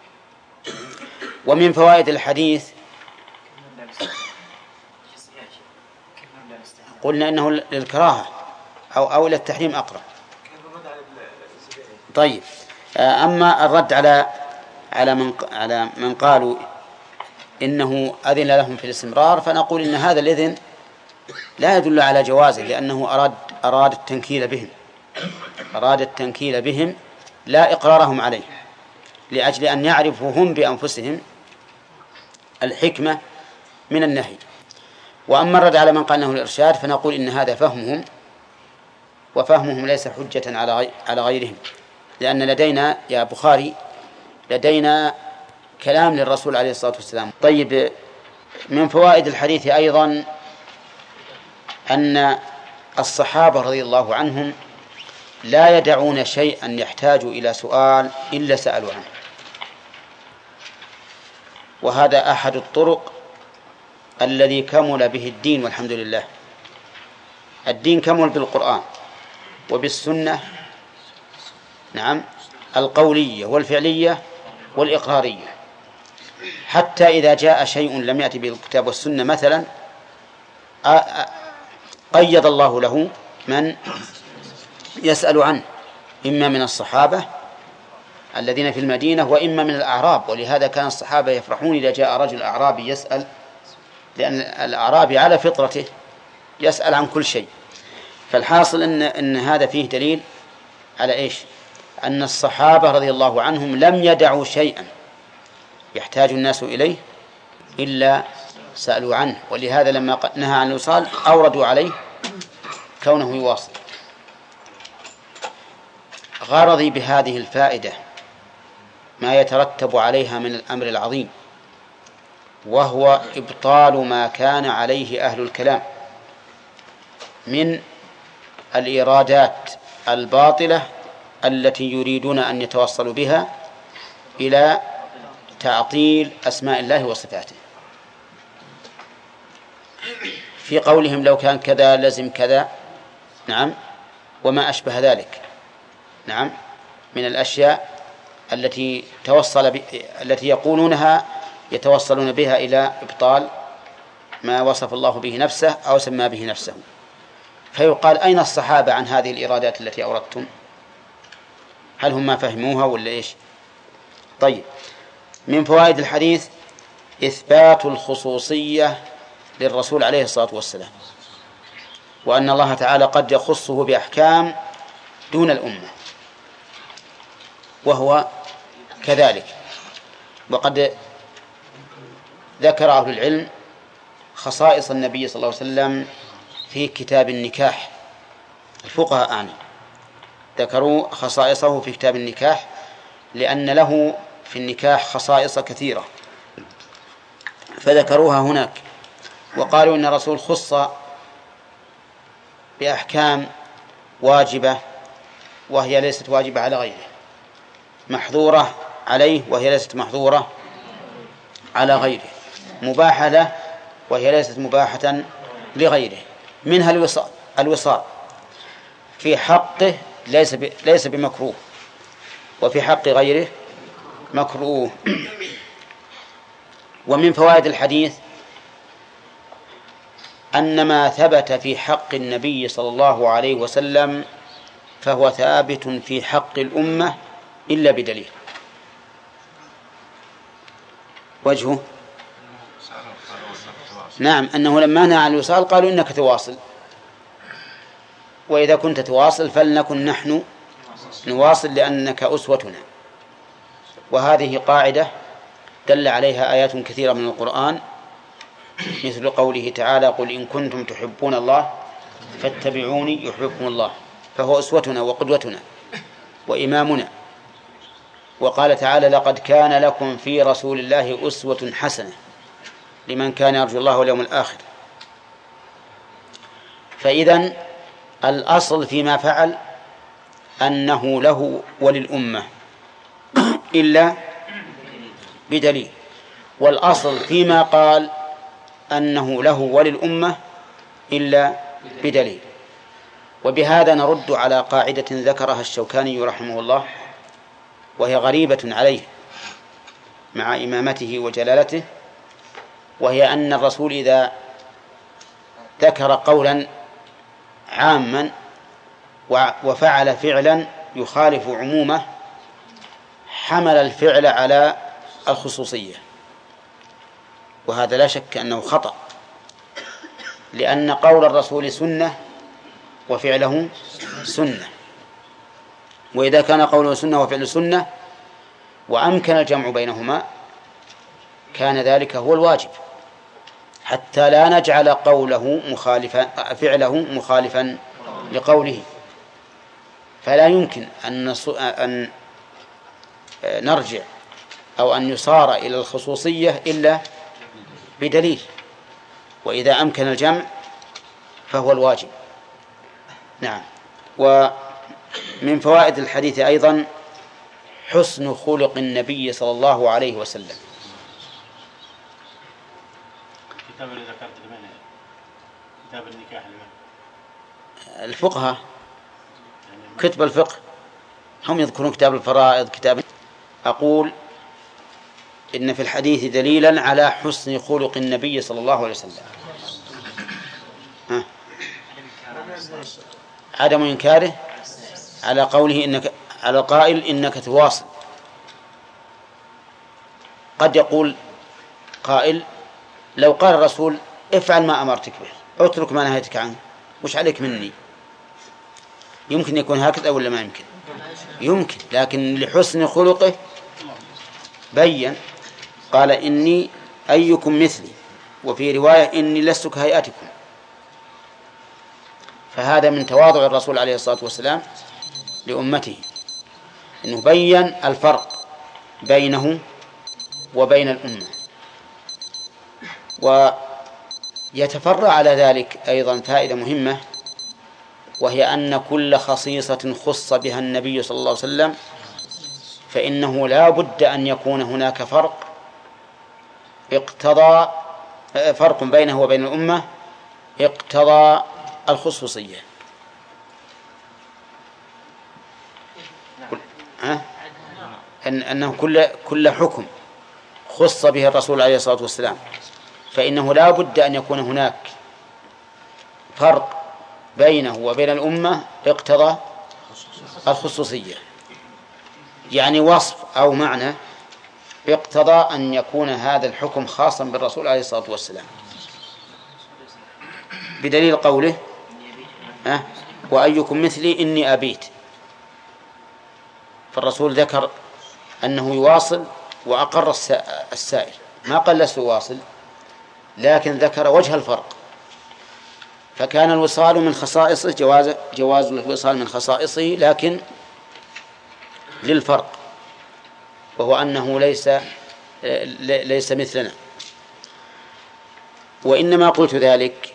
ومن فوائد الحديث قلنا أنه للكراهة أو للتحريم أقرب. طيب، أما الرد على من قالوا إنه أذن لهم في الاستمرار، فنقول إن هذا الإذن لا يدل على جوازه، لأنه أراد التنكيل بهم لا إقرارهم عليه، لأجل أن يعرفوا هم بأنفسهم الحكمة من النهي. وأما الرد على من قال أنه الإرشاد، فنقول إن هذا فهمهم، وفهمهم ليس حجة على غيرهم، لأن لدينا يا بخاري كلام للرسول عليه الصلاة والسلام. طيب، من فوائد الحديث أيضا أن الصحابة رضي الله عنهم لا يدعون شيئا يحتاج إلى سؤال إلا سألوا عنه، وهذا أحد الطرق الذي كمل به الدين، والحمد لله. الدين كمل بالقرآن وبالسنة، نعم، القولية والفعلية والإقرارية، حتى إذا جاء شيء لم يأتي بالكتاب والسنة مثلا قيض الله له من يسأل عنه، إما من الصحابة الذين في المدينة وإما من الأعراب. ولهذا كان الصحابة يفرحون إذا جاء رجل أعرابي يسأل، لأن الأعرابي على فطرته يسأل عن كل شيء. فالحاصل أن هذا فيه دليل على إيش؟ أن الصحابة رضي الله عنهم لم يدعوا شيئا يحتاج الناس إليه إلا سألوا عنه، ولهذا لما نهى عن الوصال أوردوا عليه كونه يواصل. غرضي بهذه الفائدة ما يترتب عليها من الأمر العظيم، وهو إبطال ما كان عليه أهل الكلام من الإرادات الباطلة التي يريدون أن يتوصلوا بها إلى تعطيل أسماء الله وصفاته، في قولهم لو كان كذا لزم كذا، نعم، وما أشبه ذلك، نعم، من الأشياء التي التي يتوصلون بها إلى إبطال ما وصف الله به نفسه أو سمى به نفسه. فيقال أين الصحابة عن هذه الإرادات التي أوردتم؟ هل هم ما فهموها ولا إيش؟ طيب، من فوائد الحديث إثبات الخصوصية للرسول عليه الصلاة والسلام، وأن الله تعالى قد يخصه بأحكام دون الأمة، وهو كذلك. وقد ذكر أهل العلم خصائص النبي صلى الله عليه وسلم في كتاب النكاح، الفقهاء أعني ذكروا خصائصه في كتاب النكاح، لأن له في النكاح خصائص كثيرة فذكروها هناك، وقالوا إن الرسول خص بأحكام واجبة وهي ليست واجبة على غيره، محظورة عليه وهي ليست محظورة على غيره، مباحة له وهي ليست مباحة لغيره. منها الوصال في حقه ليس بمكروه، وفي حق غيره مكروه. ومن فوائد الحديث أن ما ثبت في حق النبي صلى الله عليه وسلم فهو ثابت في حق الأمة إلا بدليل. وجهه نعم، أنه لما نهى عن الوصال قالوا إنك تواصل، وإذا كنت تواصل فلنكن نحن نواصل لأنك أسوتنا. وهذه قاعدة دل عليها آيات كثيرة من القرآن، مثل قوله تعالى قل إن كنتم تحبون الله فاتبعوني يحببكم الله، فهو أسوتنا وقدوتنا وإمامنا. وقال تعالى لقد كان لكم في رسول الله أسوة حسنة لمن كان يرجو الله واليوم الآخر. فإذن الأصل فيما فعل أنه له وللأمة إلا بدليل، والأصل فيما قال أنه له وللأمة إلا بدليل. وبهذا نرد على قاعدة ذكرها الشوكاني رحمه الله، وهي غريبة عليه مع إمامته وجلالته، وهي أن الرسول إذا ذكر قولا عاما وفعل فعلا يخالف عمومه حمل الفعل على الخصوصية، وهذا لا شك أنه خطأ، لأن قول الرسول سنة وفعله سنة، وإذا كان قوله سنة وفعله سنة وأمكن الجمع بينهما كان ذلك هو الواجب، حتى لا نجعل قوله مخالفا فعله مخالفا لقوله. فلا يمكن أن نرجع أو أن يصار إلى الخصوصية إلا بدليل، وإذا أمكن الجمع فهو الواجب. نعم. ومن فوائد الحديث أيضا حسن خلق النبي صلى الله عليه وسلم. الكتاب اللي ذكرت لمن؟ كتاب النكاح لمن؟ الفقهاء، كتب الفقه هم يذكرون كتاب الفرائض، كتاب. أقول إن في الحديث دليلا على حسن خلق النبي صلى الله عليه وسلم. عدم إنكاره على قوله إنك على القائل إنك تواصل. قد يقول قائل لو قال الرسول افعل ما أمرتك به اترك ما نهيتك عنه وش عليك مني، يمكن يكون هكذا ولا ما يمكن؟ يمكن، لكن لحسن خلقه بين قال إني أيكم مثلي، وفي رواية إني لست كهيئتكم. فهذا من تواضع الرسول عليه الصلاة والسلام لأمته، إنه بين الفرق بينه وبين الأمة. ويتفرع على ذلك أيضا فائدة مهمة، وهي أن كل خصيصة خص بها النبي صلى الله عليه وسلم فإنه لا بد أن يكون هناك فرق بينه وبين الأمة اقتضى الخصوصية. أنه كل حكم خص به الرسول عليه الصلاة والسلام فإنه لا بد أن يكون هناك فرق بينه وبين الأمة اقتضى الخصوصية، يعني وصف أو معنى اقتضى أن يكون هذا الحكم خاصا بالرسول عليه الصلاة والسلام، بدليل قوله وأيكم مثلي إني أبيت. فالرسول ذكر أنه يواصل وأقر السائل، ما قال لست واصل، لكن ذكر وجه الفرق. فكان الوصال من خصائصه جواز الوصال من خصائصه، لكن للفرق، وهو أنه ليس مثلنا. وإنما قلت ذلك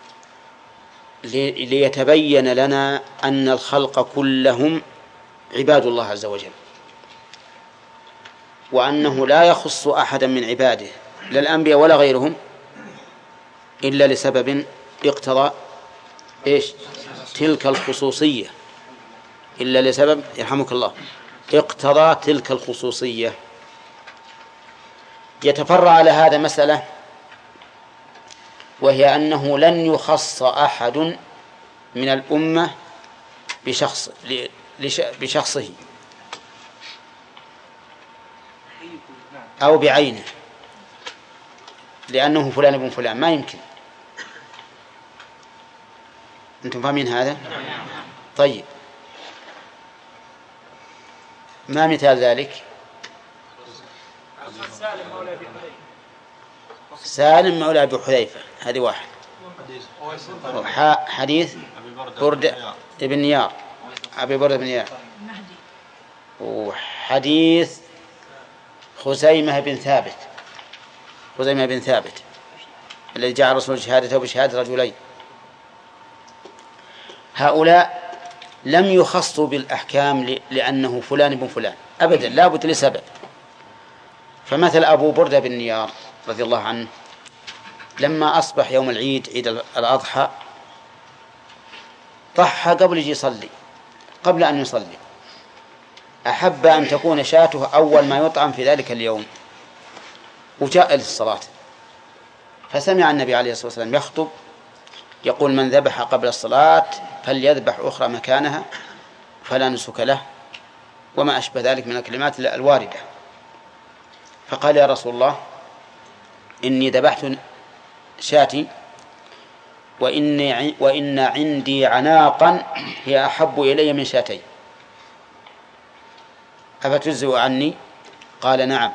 ليتبين لنا أن الخلق كلهم عباد الله عز وجل، وأنه لا يخص أحدا من عباده لا الأنبياء ولا غيرهم إلا لسبب اقتضى تلك الخصوصية، إلا لسبب يرحمك الله اقتضى تلك الخصوصية. يتفرع على هذا مسألة، وهي أنه لن يخص أحد من الأمة بشخصه أو بعينه، لأنه فلان ابن فلان، ما يمكن. أنتم فاهمين هذا؟ طيب، ما مثال ذلك؟ سالم مولى أبي حذيفة، هذه واحد. حديث بردة بن نيار، أبي بردة بن نيار. وحديث خزيمة بن ثابت الذي جعل رسول شهادته بشهادة رجلين. هؤلاء لم يخصوا بالأحكام لأنه فلان ابن فلان أبدا، لا بد لسبب. فمثل أبو بردة بن نيار رضي الله عنه لما أصبح يوم العيد عيد الأضحى ضحى قبل يجي يصلي، قبل أن يصلي، أحب أن تكون شاته أول ما يطعم في ذلك اليوم، وجاء للصلاة فسمع النبي عليه الصلاة والسلام يخطب يقول: من ذبح قبل الصلاة فليذبح أخرى مكانها فلا نسك له، وما أشبه ذلك من الكلمات الواردة. فقال: يا رسول الله، إني ذبحت شاتي وإن عندي عناقا هي أحب إلي من شاتي، أفتجزئ عني؟ قال: نعم،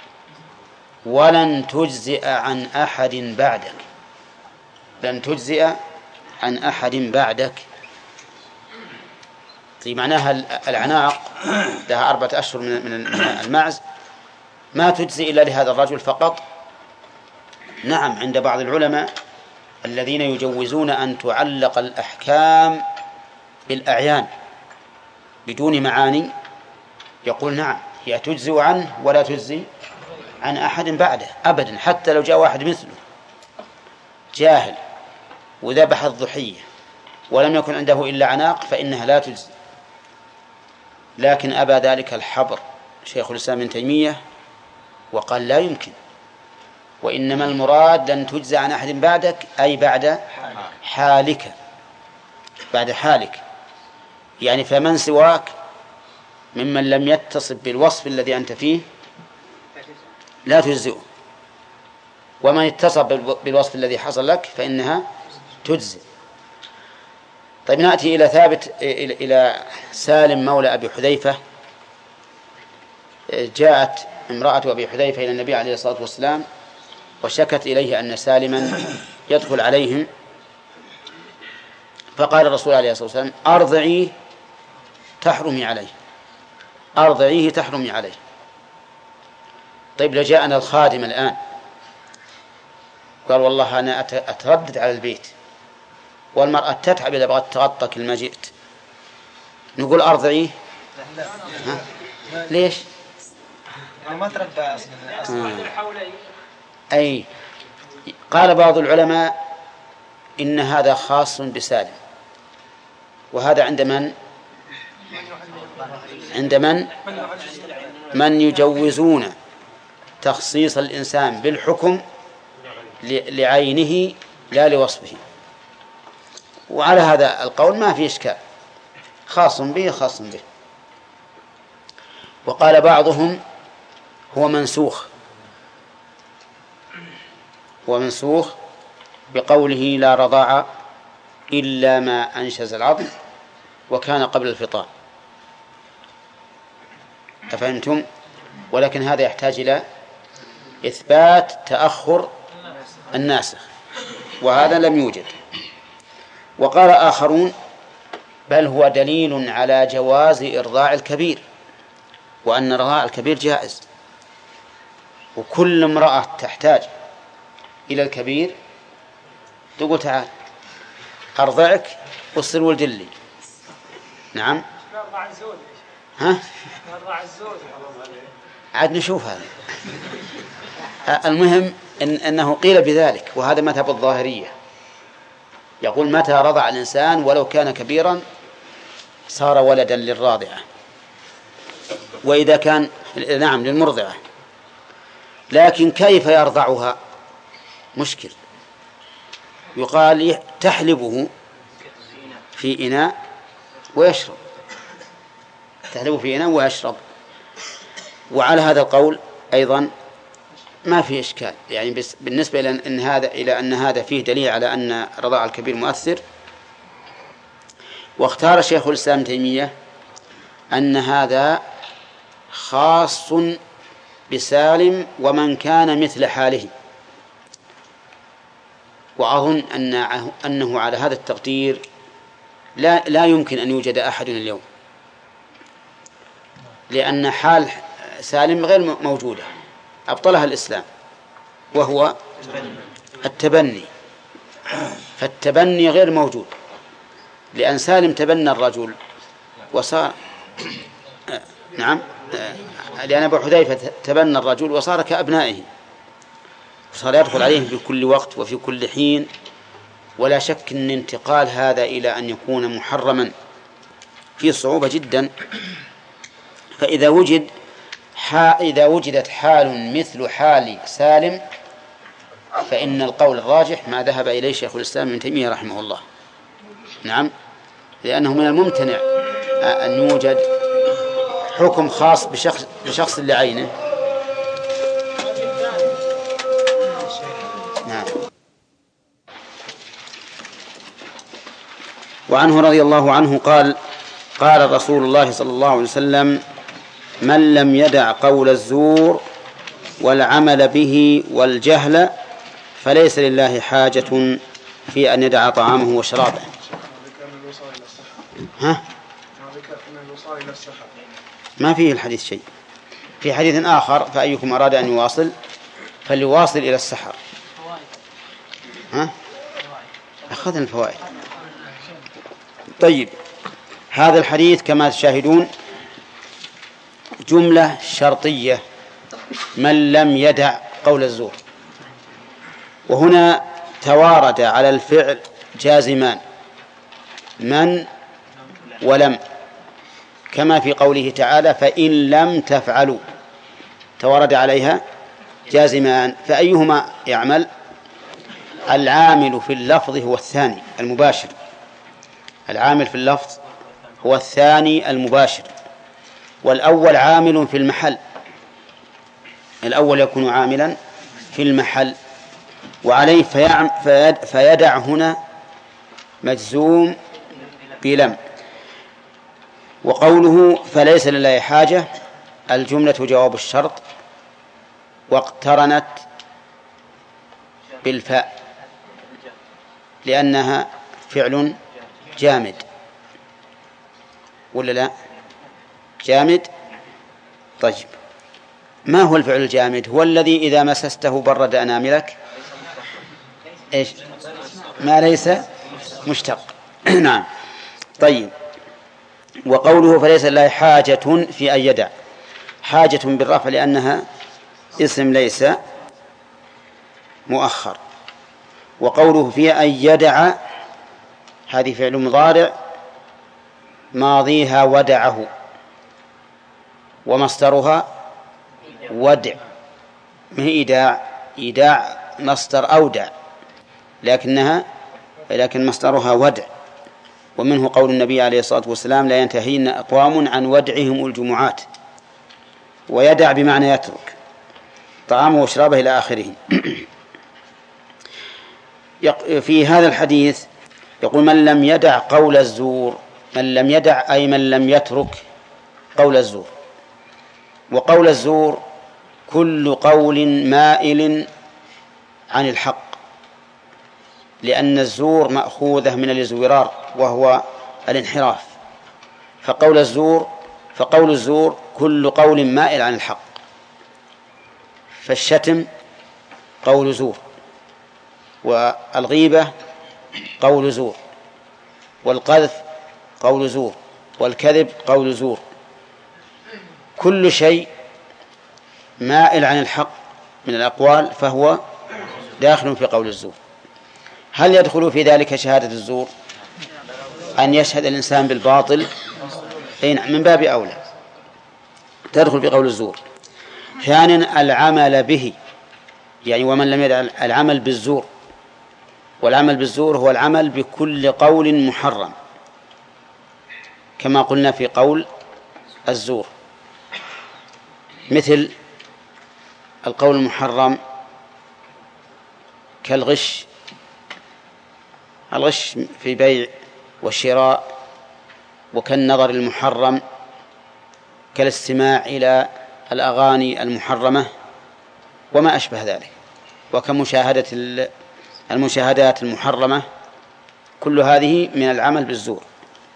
ولن تجزئ عن أحد بعدك، لن تجزئ عن أحد بعدك. طيب معناها العناق لها 4 أشهر من المعز، ما تجزي إلا لهذا الرجل فقط. نعم، عند بعض العلماء الذين يجوزون أن تعلق الأحكام بالأعيان بدون معاني، يقول: نعم، هي تجزي عنه ولا تجزي عن أحد بعده أبدا، حتى لو جاء واحد مثله جاهل وذبح الضحية ولم يكن عنده إلا عناق فإنها لا تجزي. لكن أبى ذلك الحبر شيخ الإسلام ابن تيمية وقال: لا يمكن، وإنما المراد لن تجزى عن أحد بعدك، أي بعد حالك، بعد حالك، يعني فمن سواك ممن لم يتصف بالوصف الذي أنت فيه لا تجزئه، ومن اتصف بالوصف الذي حصل لك فإنها تجزئ. طيب نأتي إلى ثابت إلى سالم مولى أبي حذيفة. جاءت امرأة أبي حذيفة إلى النبي عليه الصلاة والسلام وشكت إليه أن سالما يدخل عليهم، فقال الرسول عليه الصلاة والسلام: أرضعيه تحرمي عليه، أرضعيه تحرمي عليه. طيب لجاءنا الخادم الآن قال: والله أنا أتردد على البيت، والمرأة تتعب إذا بغت تغطى كل ما جئت، نقول أرضعيه؟ ليش؟ ما تربى أصلا. أي قال بعض العلماء إن هذا خاص بسالم، وهذا عند من؟ عند من يجوزون تخصيص الإنسان بالحكم لعينه لا لوصفه، وعلى هذا القول ما في إشكال، خاص به خاص به. وقال بعضهم هو منسوخ، ومنسوخ بقوله: لا رضاع إلا ما أنشز العظم وكان قبل الفطام. أفهمتم؟ ولكن هذا يحتاج إلى إثبات تأخر الناسخ، وهذا لم يوجد. وقال آخرون: بل هو دليل على جواز إرضاع الكبير، وأن رضاع الكبير جائز، وكل امرأة تحتاج إلى الكبير تقول: تعال أرضعك وتصير ولد لي. نعم. ها؟ عاد نشوف هذا. المهم أنه قيل بذلك، وهذا مذهب الظاهرية، يقول: متى رضع الإنسان ولو كان كبيرا صار ولدا للراضعة، وإذا كان نعم للمرضعة. لكن كيف يرضعها؟ مشكل. يقال: تحلبه في إناء ويشرب، تحلبه في إناء ويشرب. وعلى هذا القول أيضا ما في إشكال، يعني بالنسبة إلى أن هذا فيه دليل على أن رضاع الكبير مؤثر. واختار شيخ الإسلام ابن تيمية أن هذا خاص بسالم ومن كان مثل حاله، وأظن أنه على هذا التقدير لا يمكن أن يوجد أحد اليوم، لأن حال سالم غير موجودة، أبطلها الإسلام، وهو التبني. فالتبني غير موجود، لأن سالم تبنى الرجل وصار نعم، لأن أبو حذيفة تبنى الرجل وصار كأبنائه، صار يدخل عليه في كل وقت وفي كل حين، ولا شك أن انتقال هذا إلى أن يكون محرما فيه صعوبة جدا. فإذا وجدت حال مثل حال سالم فإن القول الراجح ما ذهب إليه شيخ الإسلام ابن تيمية رحمه الله. نعم، لأنه من الممتنع أن يوجد حكم خاص بشخص لعينه. نعم. وعنه رضي الله عنه قال: قال رسول الله صلى الله عليه وسلم: من لم يدع قول الزور والعمل به والجهل فليس لله حاجة في أن يدع طعامه وشرابه. ما فيه الحديث شيء. في حديث آخر: فأيكم أراد أن يواصل فليواصل إلى السحر. أخذنا الفوائد. طيب، هذا الحديث كما تشاهدون جملة شرطية: من لم يدع قول الزور. وهنا توارد على الفعل جازمان: من ولم، كما في قوله تعالى: فإن لم تفعلوا، توارد عليها جازمان، فأيهما يعمل؟ العامل في اللفظ هو الثاني المباشر، العامل في اللفظ هو الثاني المباشر، والأول عامل في المحل، الأول يكون عاملا في المحل، وعليه فيدع هنا مجزوم بلم. وقوله فليس لله حاجة الجملة جواب الشرط واقترنت بالفاء لأنها فعل جامد، ولا لا؟ جامد. طيب، ما هو الفعل الجامد؟ هو الذي إذا مسسته برد أناملك. إيش؟ ما ليس مشتق. نعم. طيب، وقوله فليس لله حاجة في أن يدع، حاجة بالرفع لأنها اسم ليس مؤخر. وقوله في أن يدع هذه فعل مضارع ماضيها ودعه، ومصدرها ودع، ما هي إيداع. إيداع مصدر أودع، لكن مصدرها ودع. ومنه قول النبي عليه الصلاة والسلام: لا ينتهين أقوام عن ودعهم الجمعات. ويدع بمعنى يترك طعامه وشرابه إلى آخره. في هذا الحديث يقول: من لم يدع قول الزور. من لم يدع أي من لم يترك قول الزور. وقول الزور كل قول مائل عن الحق، لأن الزور مأخوذة من الازورار وهو الانحراف. فقول الزور كل قول مائل عن الحق. فالشتم قول زور، والغيبة قول زور، والقذف قول زور، والكذب قول زور. كل شيء مائل عن الحق من الأقوال فهو داخل في قول الزور. هل يدخل في ذلك شهادة الزور؟ أن يشهد الإنسان بالباطل؟ من باب أولى تدخل في قول الزور. ثانيا العمل به، يعني ومن لم يدع العمل بالزور. والعمل بالزور هو العمل بكل قول محرم، كما قلنا في قول الزور، مثل القول المحرم كالغش، الغش في بيع وشراء، وكالنظر المحرم، كالاستماع إلى الأغاني المحرمة وما أشبه ذلك، وكمشاهدة المشاهدات المحرمة. كل هذه من العمل بالزور.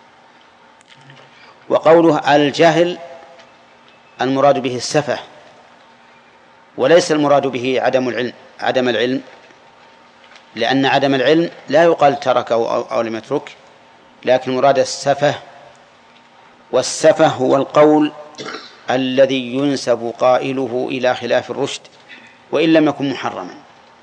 وقوله الجهل المراد به السفه، وليس المراد به عدم العلم، لأن عدم العلم لا يقال ترك أو لم يترك، لكن مراد السفه. والسفه هو القول الذي ينسب قائله إلى خلاف الرشد وإن لم يكن محرما.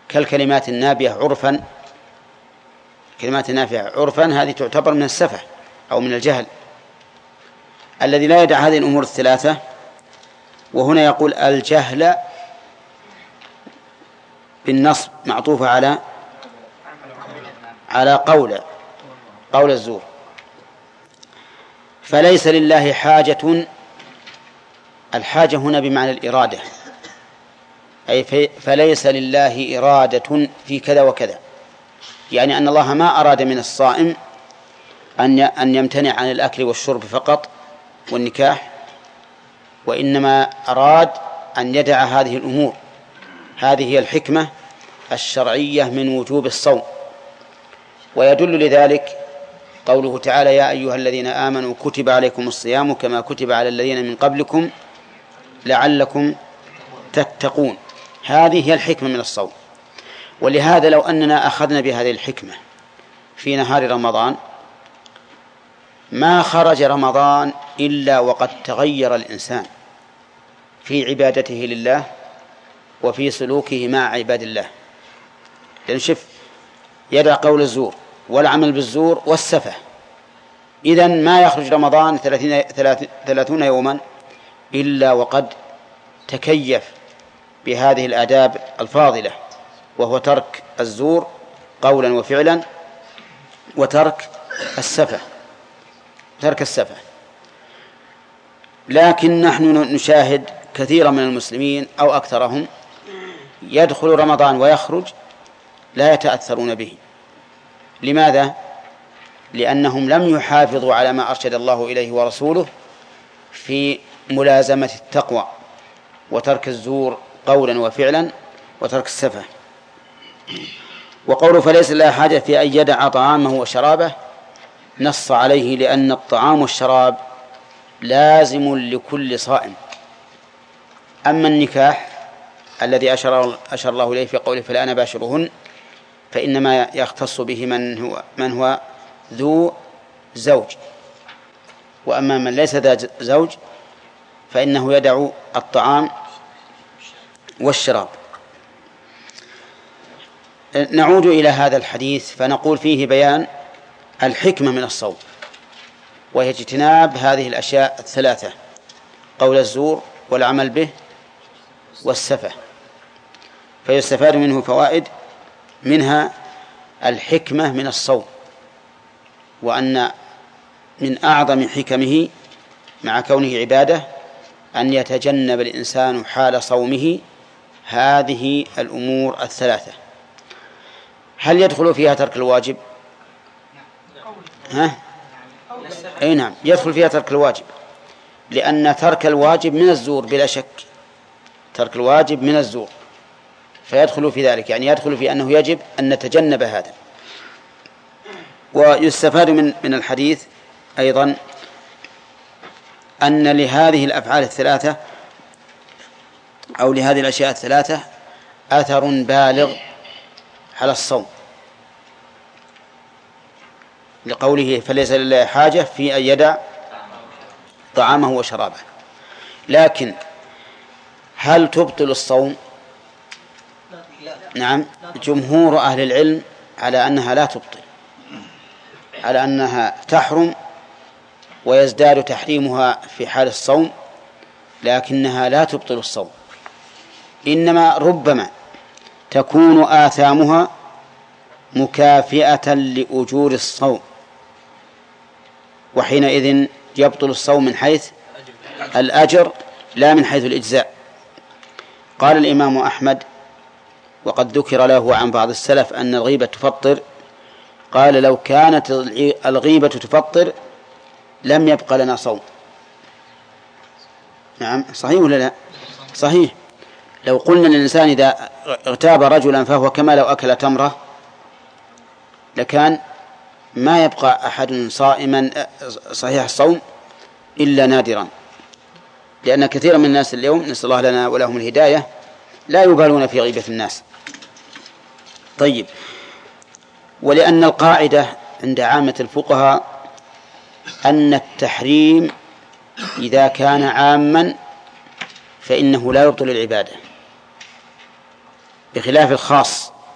كالكلمات النابية عرفا. كلمات النافية عرفا هذه تعتبر من السفه أو من الجهل الذي لا يدع هذه الأمور الثلاثة. وهنا يقول الجهل بالنصب معطوفة على قول الزور. فليس لله حاجة. الحاجة هنا بمعنى الإرادة، أي فليس لله إرادة في كذا وكذا، يعني أن الله ما أراد من الصائم أن يمتنع عن الأكل والشرب فقط والنكاح، وإنما أراد أن يدع هذه الأمور. هذه هي الحكمة الشرعية من وجوب الصوم. ويدل لذلك قوله تعالى: يا أيها الذين آمنوا كتب عليكم الصيام كما كتب على الذين من قبلكم لعلكم تتقون. هذه هي الحكمة من الصوم. ولهذا لو أننا أخذنا بهذه الحكمة في نهار رمضان ما خرج رمضان إلا وقد تغير الإنسان في عبادته لله وفي سلوكه مع عباد الله. لأن شف يدع قول الزور والعمل بالزور والسفه. إذن ما يخرج رمضان 30 يوما إلا وقد تكيف بهذه الآداب الفاضلة، وهو ترك الزور قولا وفعلا وترك السفه. لكن نحن نشاهد كثيرا من المسلمين أو أكثرهم يدخل رمضان ويخرج لا يتأثرون به. لماذا؟ لأنهم لم يحافظوا على ما أرشد الله إليه ورسوله في ملازمة التقوى وترك الزور قولا وفعلا وترك السفه. وقوله فليس لا حاجة في أن يدع طعامه وشرابه نص عليه، لأن الطعام والشراب لازم لكل صائم. أما النكاح الذي أشار الله إليه في قوله فلا أنا باشرهن فإنما يختص به من هو ذو زوج، وأما من ليس ذا زوج فإنه يدع الطعام والشراب. نعود إلى هذا الحديث فنقول فيه بيان الحكمة من الصوم، وهي اجتناب هذه الأشياء الثلاثة: قول الزور والعمل به والسفه. فيستفاد منه فوائد، منها الحكمة من الصوم، وأن من أعظم حكمه مع كونه عبادة أن يتجنب الإنسان حال صومه هذه الأمور الثلاثة. هل يدخل فيها ترك الواجب؟ أي نعم، يدخل فيها ترك الواجب، لأن ترك الواجب من الزور بلا شك. ترك الواجب من الزور فيدخل في ذلك، يعني يدخل في أنه يجب أن نتجنب هذا. ويستفاد من الحديث أيضا أن لهذه الأفعال الثلاثة أو لهذه الأشياء الثلاثة أثر بالغ على الصوم، لقوله فليس لله حاجة في أن يدع طعامه وشرابه. لكن هل تبطل الصوم؟ نعم، جمهور أهل العلم على أنها لا تبطل، على أنها تحرم ويزداد تحريمها في حال الصوم، لكنها لا تبطل الصوم، إنما ربما تكون آثامها مكافئة لأجور الصوم، وحينئذ يبطل الصوم من حيث الأجر لا من حيث الإجزاء. قال الإمام أحمد وقد ذكر له عن بعض السلف أن الغيبة تفطر، قال لو كانت الغيبة تفطر لم يبقى لنا صوم. نعم، صحيح ولا لا؟ صحيح. لو قلنا للإنسان إذا اغتاب رجلا فهو كما لو أكل تمرة لكان ما يبقى أحد صائما صحيح الصوم إلا نادرا، لأن كثيرا من الناس اليوم نسأل الله لنا ولهم الهداية لا يبالون في غيبة الناس. طيب، ولأن القاعدة عند عامة الفقهاء أن التحريم إذا كان عاما فإنه لا يبطل العبادة، بخلاف الخاص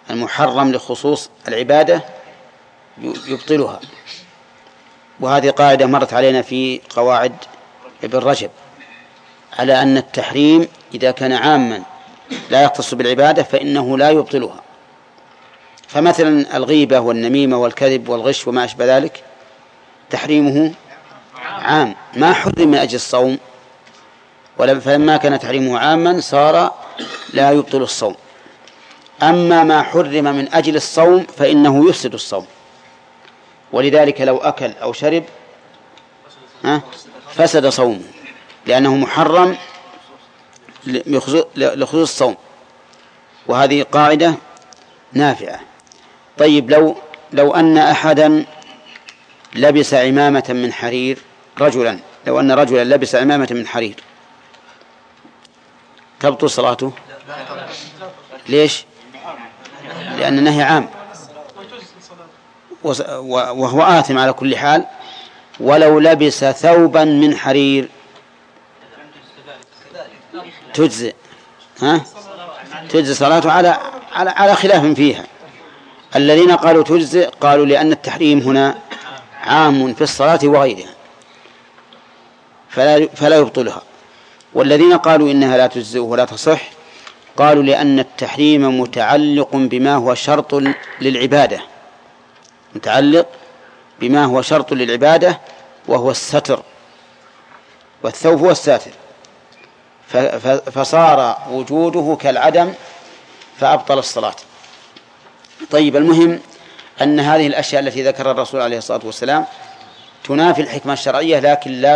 المحرم لخصوص العبادة يبطلها. وهذه قاعدة مرت علينا في قواعد ابن رجب على أن التحريم إذا كان عاما لا يختص بالعبادة فإنه لا يبطلها. فمثلا الغيبة والنميمة والكذب والغش وما أشبه ذلك تحريمه عام ما حرم من أجل الصوم، فلما كان تحريمه عاما صار لا يبطل الصوم. أما ما حرم من أجل الصوم فإنه يفسد الصوم، ولذلك لو أكل أو شرب فسد صومه لأنه محرم لخصوص الصوم، وهذه قاعدة نافعة. طيب لو أن أحدا لبس عمامة من حرير لو أن رجلا لبس عمامة من حرير تبطل صلاته؟ ليش؟ لأن النهي عام وهو آثم على كل حال. ولو لبس ثوبا من حرير تجزئ صلاته على خلاف فيها. الذين قالوا تجزئ قالوا لأن التحريم هنا عام في الصلاة وغيرها فلا يبطلها. والذين قالوا إنها لا تجزئ ولا تصح قالوا لأن التحريم متعلق بما هو شرط للعبادة وهو الستر، والثوب هو الساتر، فصار وجوده كالعدم فأبطل الصلاة. طيب المهم أن هذه الأشياء التي ذكرها الرسول عليه الصلاة والسلام تنافي الحكمة الشرعية لكن لا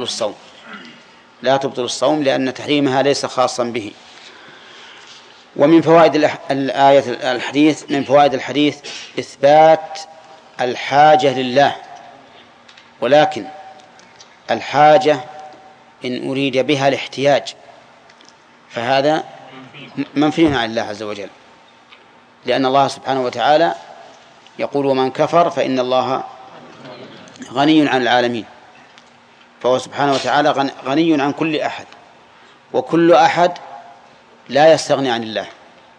تبطل الصوم لأن تحريمها ليس خاصا به. ومن فوائد الحديث من فوائد الحديث إثبات الحاجة لله، ولكن الحاجة إن أريد بها الاحتياج فهذا منفي عن الله عز وجل، لأن الله سبحانه وتعالى يقول ومن كفر فإن الله غني عن العالمين، فهو سبحانه وتعالى غني عن كل أحد، وكل أحد لا يستغني عن الله.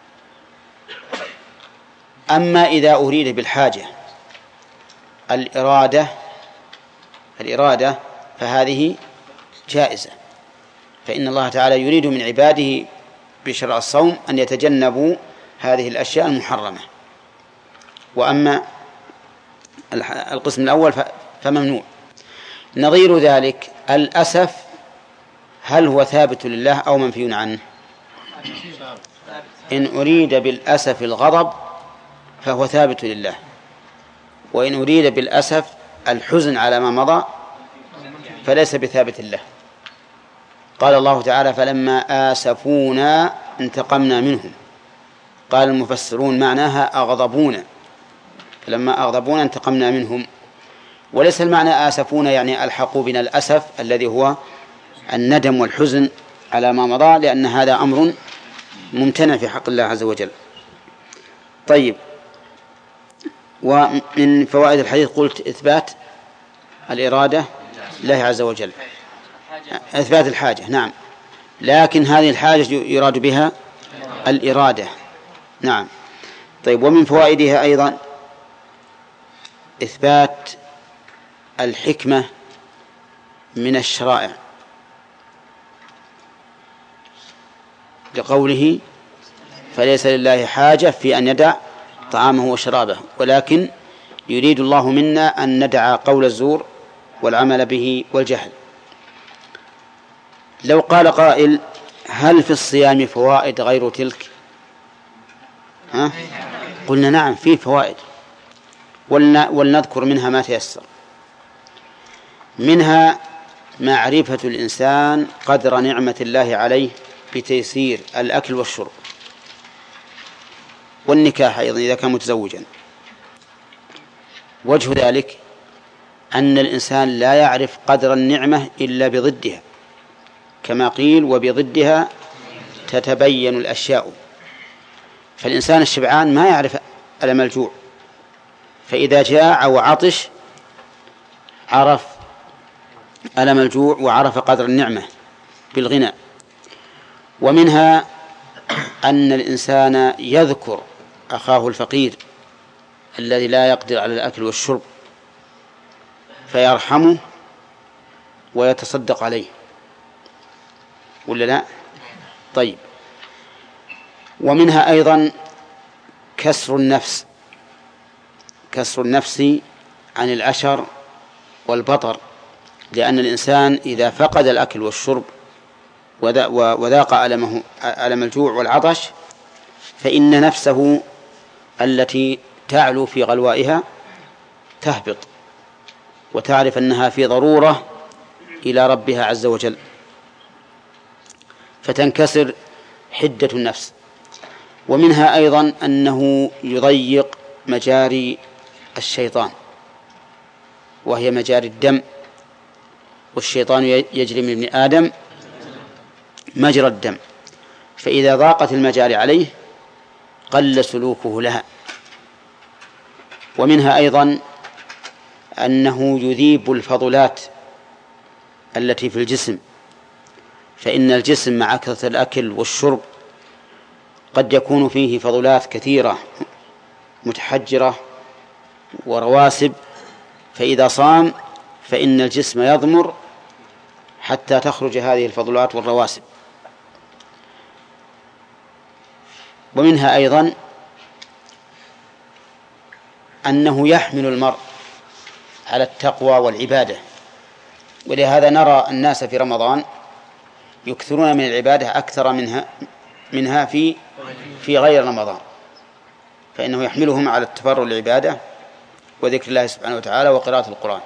أما إذا أريد بالحاجة الإرادة فهذه جائزة، فإن الله تعالى يريد من عباده بشرع الصوم أن يتجنبوا هذه الأشياء المحرمة. وأما القسم الأول فممنوع. نظير ذلك الأسف هل هو ثابت لله أو منفي عنه؟ إن أريد بالأسف الغضب فهو ثابت لله، وإن أريد بالأسف الحزن على ما مضى فليس بثابت الله. قال الله تعالى فلما آسفونا انتقمنا منهم، قال المفسرون معناها أغضبونا، فلما أغضبونا انتقمنا منهم. وليس المعنى آسفونا يعني ألحقوا بنا الأسف الذي هو الندم والحزن على ما مضى، لأن هذا أمر ممتنع في حق الله عز وجل. طيب، ومن فوائد الحديث قلت إثبات الإرادة لله عز وجل، إثبات الحاجة، نعم، لكن هذه الحاجة يراد بها الإرادة، نعم. طيب، ومن فوائدها أيضا إثبات الحكمة من الشرائع، لقوله فليس لله حاجة في أن يدع طعامه وشرابه، ولكن يريد الله منا أن ندع قول الزور والعمل به والجهل. لو قال قائل هل في الصيام فوائد غير تلك؟ قلنا نعم فيه فوائد، ولنذكر منها ما تيسر. منها معرفة الإنسان قدر نعمة الله عليه بتيسير الأكل والشرب والنكاح أيضا إذا كان متزوجا. وجه ذلك أن الإنسان لا يعرف قدر النعمة إلا بضدها، كما قيل وبضدها تتبين الأشياء. فالإنسان الشبعان ما يعرف ألم الجوع، فإذا جاع وعطش عرف ألم الجوع وعرف قدر النعمة بالغنى. ومنها أن الإنسان يذكر أخاه الفقير الذي لا يقدر على الأكل والشرب فيرحمه ويتصدق عليه، ولا لا؟ طيب. ومنها أيضا كسر النفس عن الأشر والبطر، لأن الإنسان إذا فقد الأكل والشرب وذاق ألم الجوع والعطش فإن نفسه التي تعلو في غلوائها تهبط وتعرف أنها في ضرورة إلى ربها عز وجل، فتنكسر حدة النفس. ومنها أيضا أنه يضيق مجاري الشيطان، وهي مجاري الدم، والشيطان يجري من ابن آدم مجرى الدم، فإذا ضاقت المجاري عليه قل سلوكه لها. ومنها أيضا أنه يذيب الفضلات التي في الجسم، فإن الجسم مع كثرة الأكل والشرب قد يكون فيه فضلات كثيرة متحجرة ورواسب، فإذا صام فإن الجسم يضمر حتى تخرج هذه الفضلات والرواسب. ومنها أيضا أنه يحمل المرء على التقوى والعبادة، ولهذا نرى الناس في رمضان يكثرون من العبادة أكثر منها في غير رمضان، فإنه يحملهم على التفرغ للعبادة وذكر الله سبحانه وتعالى وقراءة القرآن.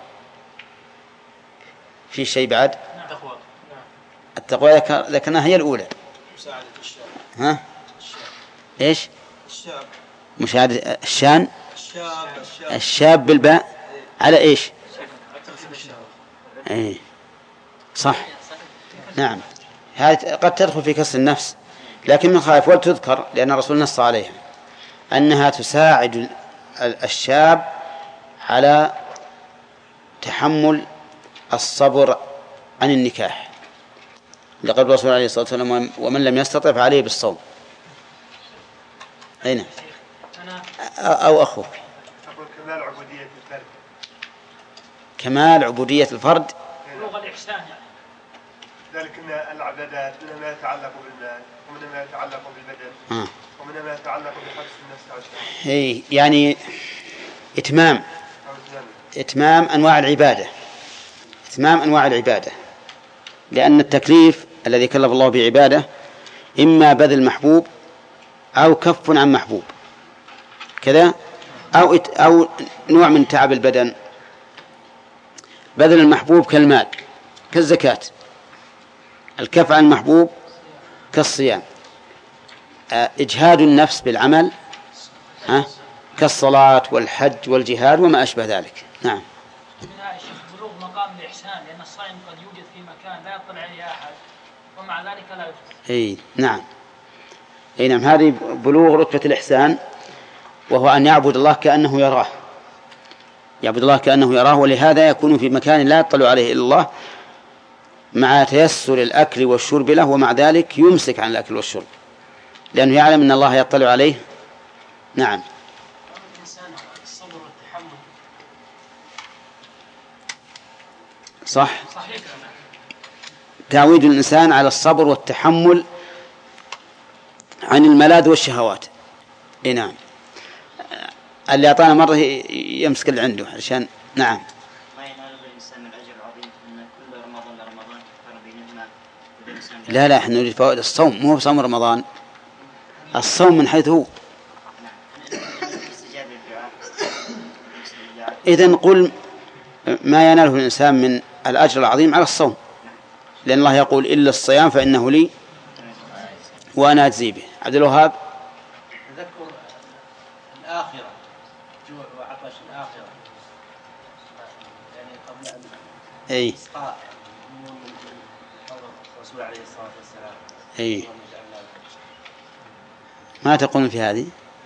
في شيء بعد؟ التقوى ذكرناها هي الأولى. مساعدة الشاب. ها؟ إيش؟ الشاب. مشاهدة الشان. الشاب. الشاب بالباء على إيش؟ إيه صح. نعم، هذه قد تدخل في كسر النفس، لكن من خالف ولتذكر لأن الرسول نص عليها أنها تساعد الشاب على تحمل الصبر عن النكاح، لقد الرسول عليه الصلاة والسلام ومن لم يستطع فعليه بالصوم. أين أو أخوك؟ كمال عبودية الفرد. كمال عبودية الفرد. بلوغ الإحسان يعني. ذلك أن العبادات منها ما يتعلق بالمال ومنها ما يتعلق بالبدن ومنها ما يتعلق بحبس النفس عشان. إيه يعني إتمام أنواع العبادة، إتمام أنواع العبادة، لأن التكليف الذي كلف الله بعبادة إما بذل محبوب أو كف عن محبوب كذا، أو نوع من تعب البدن. بذل المحبوب كالمال كالزكاة، الكف عن المحبوب كالصيام، إجهاد النفس بالعمل كالصلاة والحج والجهاد وما أشبه ذلك. نعم. منها بلوغ مقام الإحسان، لأن الصائم قد يوجد في مكان لا يطلع عليه أحد ومع ذلك لا يفطر. أي نعم، أي نعم، هذه بلوغ رتبة الإحسان، وهو أن يعبد الله كأنه يراه، يعبد الله كأنه يراه، ولهذا يكون في مكان لا يطلع عليه إلا الله مع تيسر الأكل والشرب له، ومع ذلك يمسك عن الأكل والشرب لأنه يعلم أن الله يطلع عليه. نعم. الصبر والتحمل. صح. تعويد الإنسان على الصبر والتحمل عن الملاذ والشهوات. نعم. اللي أعطانا مرة يمسك اللي عنده عشان. نعم. ما ينال بالإنسان الأجر العظيم أن كل رمضان لرمضان كفر بينهما. لا احنا نريد فوائد الصوم، مو صوم رمضان، الصوم من حيث هو. إذن قل ما يناله الإنسان من الأجر العظيم على الصوم، لأن الله يقول إلا الصيام فإنه لي وأنا أجزي به. عبد الوهاب. تذكر الآخرة، جوع وعطش الآخرة، يعني قبل أن إسقاء الرسول عليه الصلاة والسلام. أي ما تقول في هذه؟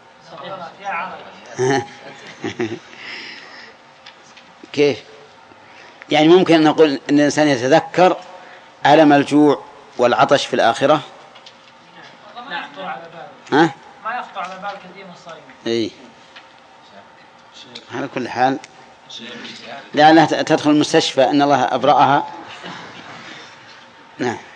كيف؟ يعني ممكن أن نقول أن الإنسان يتذكر ألم الجوع والعطش في الآخرة. ما يخطر على بال. ما يخطر على بال كثير من إيه. على كل حال لأنها تدخل المستشفى أن الله أبرأها. نعم.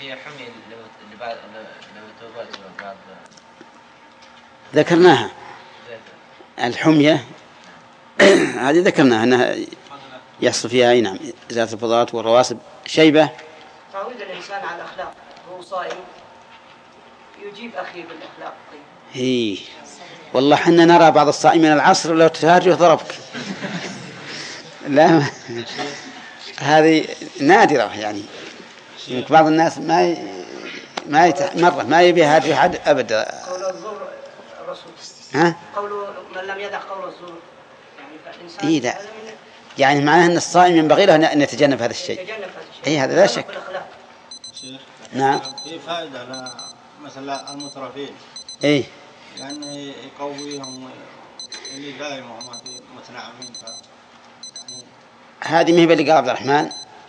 ذكرناها الحمية هذه ذكرناها أنها يحصل فيها أي نعم إزالة الفضلات والرواسب. شيبة تعود الإنسان على الأخلاق وهو صائم يجيب أخيه بالأخلاق. هي والله حنا نرى بعض الصائمين العصر لو تهاجه ضربك. لا هذه نادرة يعني بعض الناس مرة ما يبي هذا حد أبدا. قول الزور الرسول قول من لم يدع قول الزور يعني لا يعني معناه أن الصائم ينبغي له أن يتجنب هذا الشيء. إيه هذا لا شك. نعم. في فائدة مثلا المترفين. إيه. يعني يقويهم اللي دائما ما في متنعمين يعني هذه مهبة اللي قال عبد الرحمن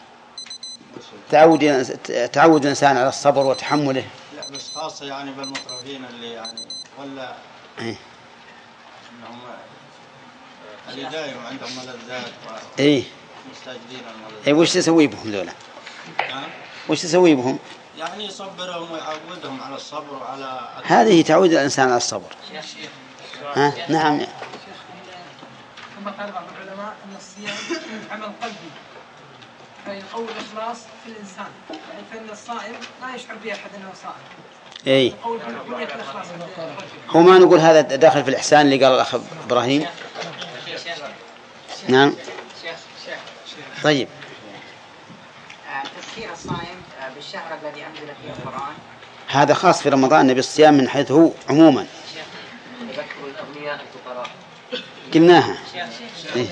تعود الإنسان على الصبر وتحمله. لا بس خاصة يعني بالمترفين اللي يعني ولا إيه. إنهم اللي دائما عندهم ملذات إيه مستجدين الملذات. إيه وش تسوي بهم ذولا؟ وش تسوي بهم؟ يعني يصبرهم ويعودهم على الصبر وعلى هذه تعود الإنسان على الصبر. نعم. ثم قال بعض العلماء أن الصيام عمل قلبي فيقوي الإخلاص في الإنسان يعني فإن الصائم لا يشعر بأحد أنه صائم. إيه. هو ما نقول هذا داخل في الإحسان اللي قال الأخ إبراهيم. نعم. طيب. تذكير الصائم بالشهر الذي أنزل فيه القرآن هذا خاص في رمضان النبي الصيام من حيث هو عموما. يذكر الأغنياء الفقراء. قلناها. إيه.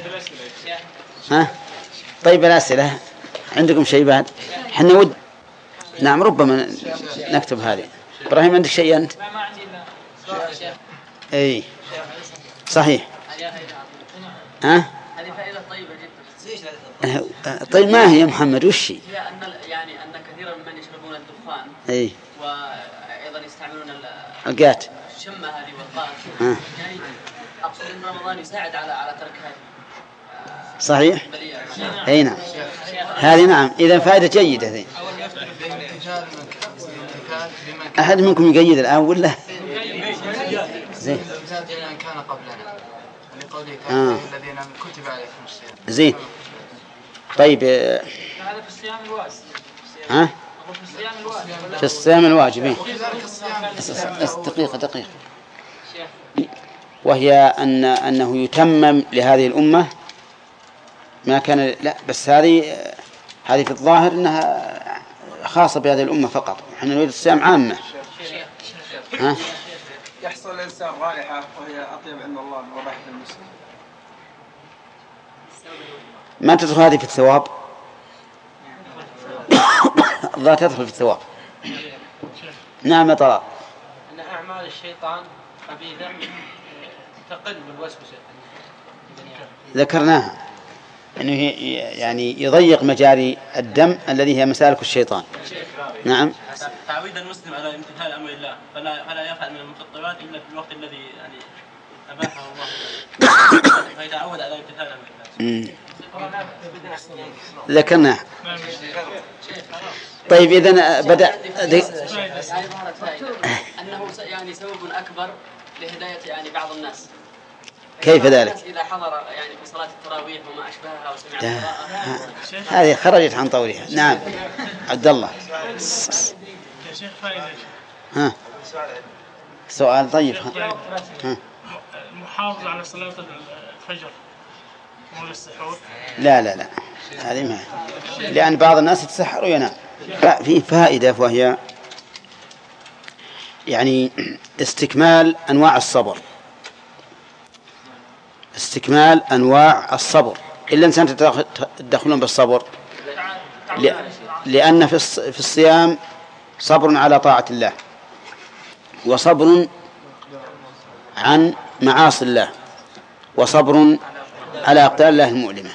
طيب الأسئلة عندكم شيء بعد؟ حنا ود نعم ربما نكتب هذه. إبراهيم عندك شيء أنت؟ ما عندي إلا إيه صحيح. هذه فائدة طيبة جدا. طيب ما هي محمد وش هي؟ يعني أن كثيرا ممن يشربون الدخان إيه وأيضا يستعملون القات الشمة هذه والقات يعني أقصد أن رمضان يساعد على ترك هذه. صحيح. أي نعم هذه نعم إذا فائدة جيدة هذه. أحد منكم يقيد الآن ولا؟ زين. كان قبلنا لقوله تعالى الذين كتب عليهم الصيام. زين. طيب هذا في الصيام الواجب. في الصيام الواجب. دقيقة وهي أنه يتمم لهذه الأمة ما كان. لا بس هذه في الظاهر أنها خاصة بهذه الأمة فقط. نحن نريد الصيام عامة. يحصل الإنسان رائحة وهي أطيب عند الله ورائحة المسلم. ما تدخل هذه في الثواب. لا تدخل في الثواب. نعم يا طلال. أن أعمال الشيطان خبيثة تقل بالوسوسة. ذكرناها أنه يعني يضيق مجاري الدم الذي هي مسالك الشيطان. نعم. تعويد المسلم على امتثال أمر الله فلا يفعل من المفطرات إلا في الوقت الذي يعني أباحه الله فإذا عود على امتثال أمر الله. ذكرناه. طيب إذن بدأ أنه يعني سبب أكبر لهداية يعني بعض الناس. كيف ذلك؟ إذا حضر يعني في صلاة التراويح وما أشبهها وسمع القراءة هذه خرجت عن طورها. نعم عبد الله. يا شيخ ها سؤال طيب. المحافظة على صلاة الفجر والسحور. لا هذه ما لأن بعض الناس يتسحر وينام. في فائدة وهي يعني استكمال أنواع الصبر. إلا إنسان تدخلون بالصبر لأن في الصيام صبر على طاعة الله وصبر عن معاصي الله وصبر على أقدار الله المؤلمة.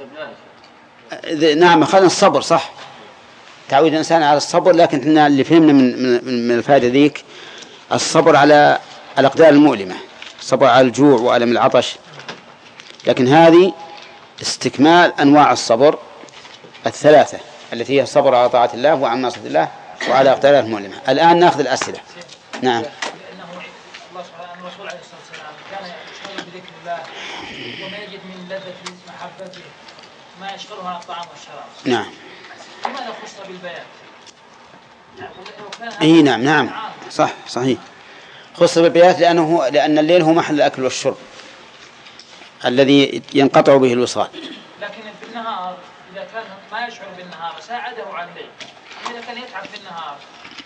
نعم أخذنا الصبر صح تعود الإنسان على الصبر لكن اللي فهمنا من الفائدة ذيك الصبر على الأقدار المؤلمة الصبر على الجوع وألم العطش، لكن هذه استكمال أنواع الصبر الثلاثة التي هي الصبر على طاعة الله وعن معصية الله وعلى اقتراف المؤلمة. الآن نأخذ الأسئلة. نعم. الله سبحانه الرسول عليه الصلاة والسلام كان يشتغل بذكر الله وما يجد من لذة محبته ما يشغله عن الطعام والشراب. نعم. لماذا خص بالبيان؟ اي نعم صح صحيح، خص بالبيات لأن الليل هو محل الأكل والشرب الذي ينقطع به الوصال. لكن في النهار إذا كان ما يشعر بالنهار ساعده على الليل، إذا كان يتعب في النهار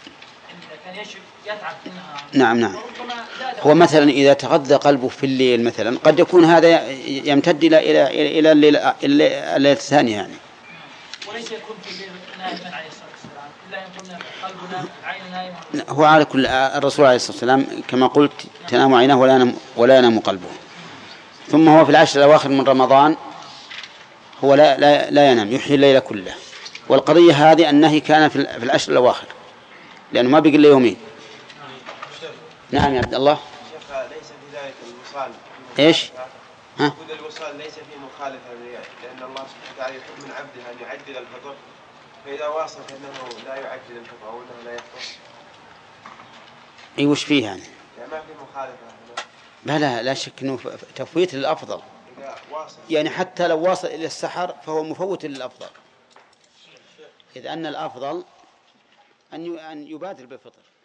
يتعب في النهار. نعم. هو مثلا إذا تغذى قلبه في الليل مثلا قد يكون هذا يمتد إلى الليل الثاني يعني. وليس يكون في الليل نائما عليه الصلاة والسلام إلا يكون قلبنا عين نائمة. هو على كل الرسول عليه الصلاة والسلام كما قلت تنام عينه ولا ينام قلبه. ثم هو في العشر الأواخر من رمضان هو لا ينام، يحيي الليل كله. والقضية هذه النهي كان في العشر الأواخر لأنه ما بقي إلا يومين. نعم يا عبد الله. شيخ ليس في ذلك الوصال. إيش؟ وجود الوصال ليس فيه مخالفة لأن الله سبحانه وتعالى يحب من عبده أن يعجل الفطر، فإذا واصل فإنه لا يعجل الفطر أو أنه لا يفطر. أي وش فيه يعني ما في مخالفة. بلى لا شك أنه تفويت للأفضل. يعني حتى لو واصل إلى السحر فهو مفوت للأفضل، إذ أن الأفضل أن يبادر بالفطر.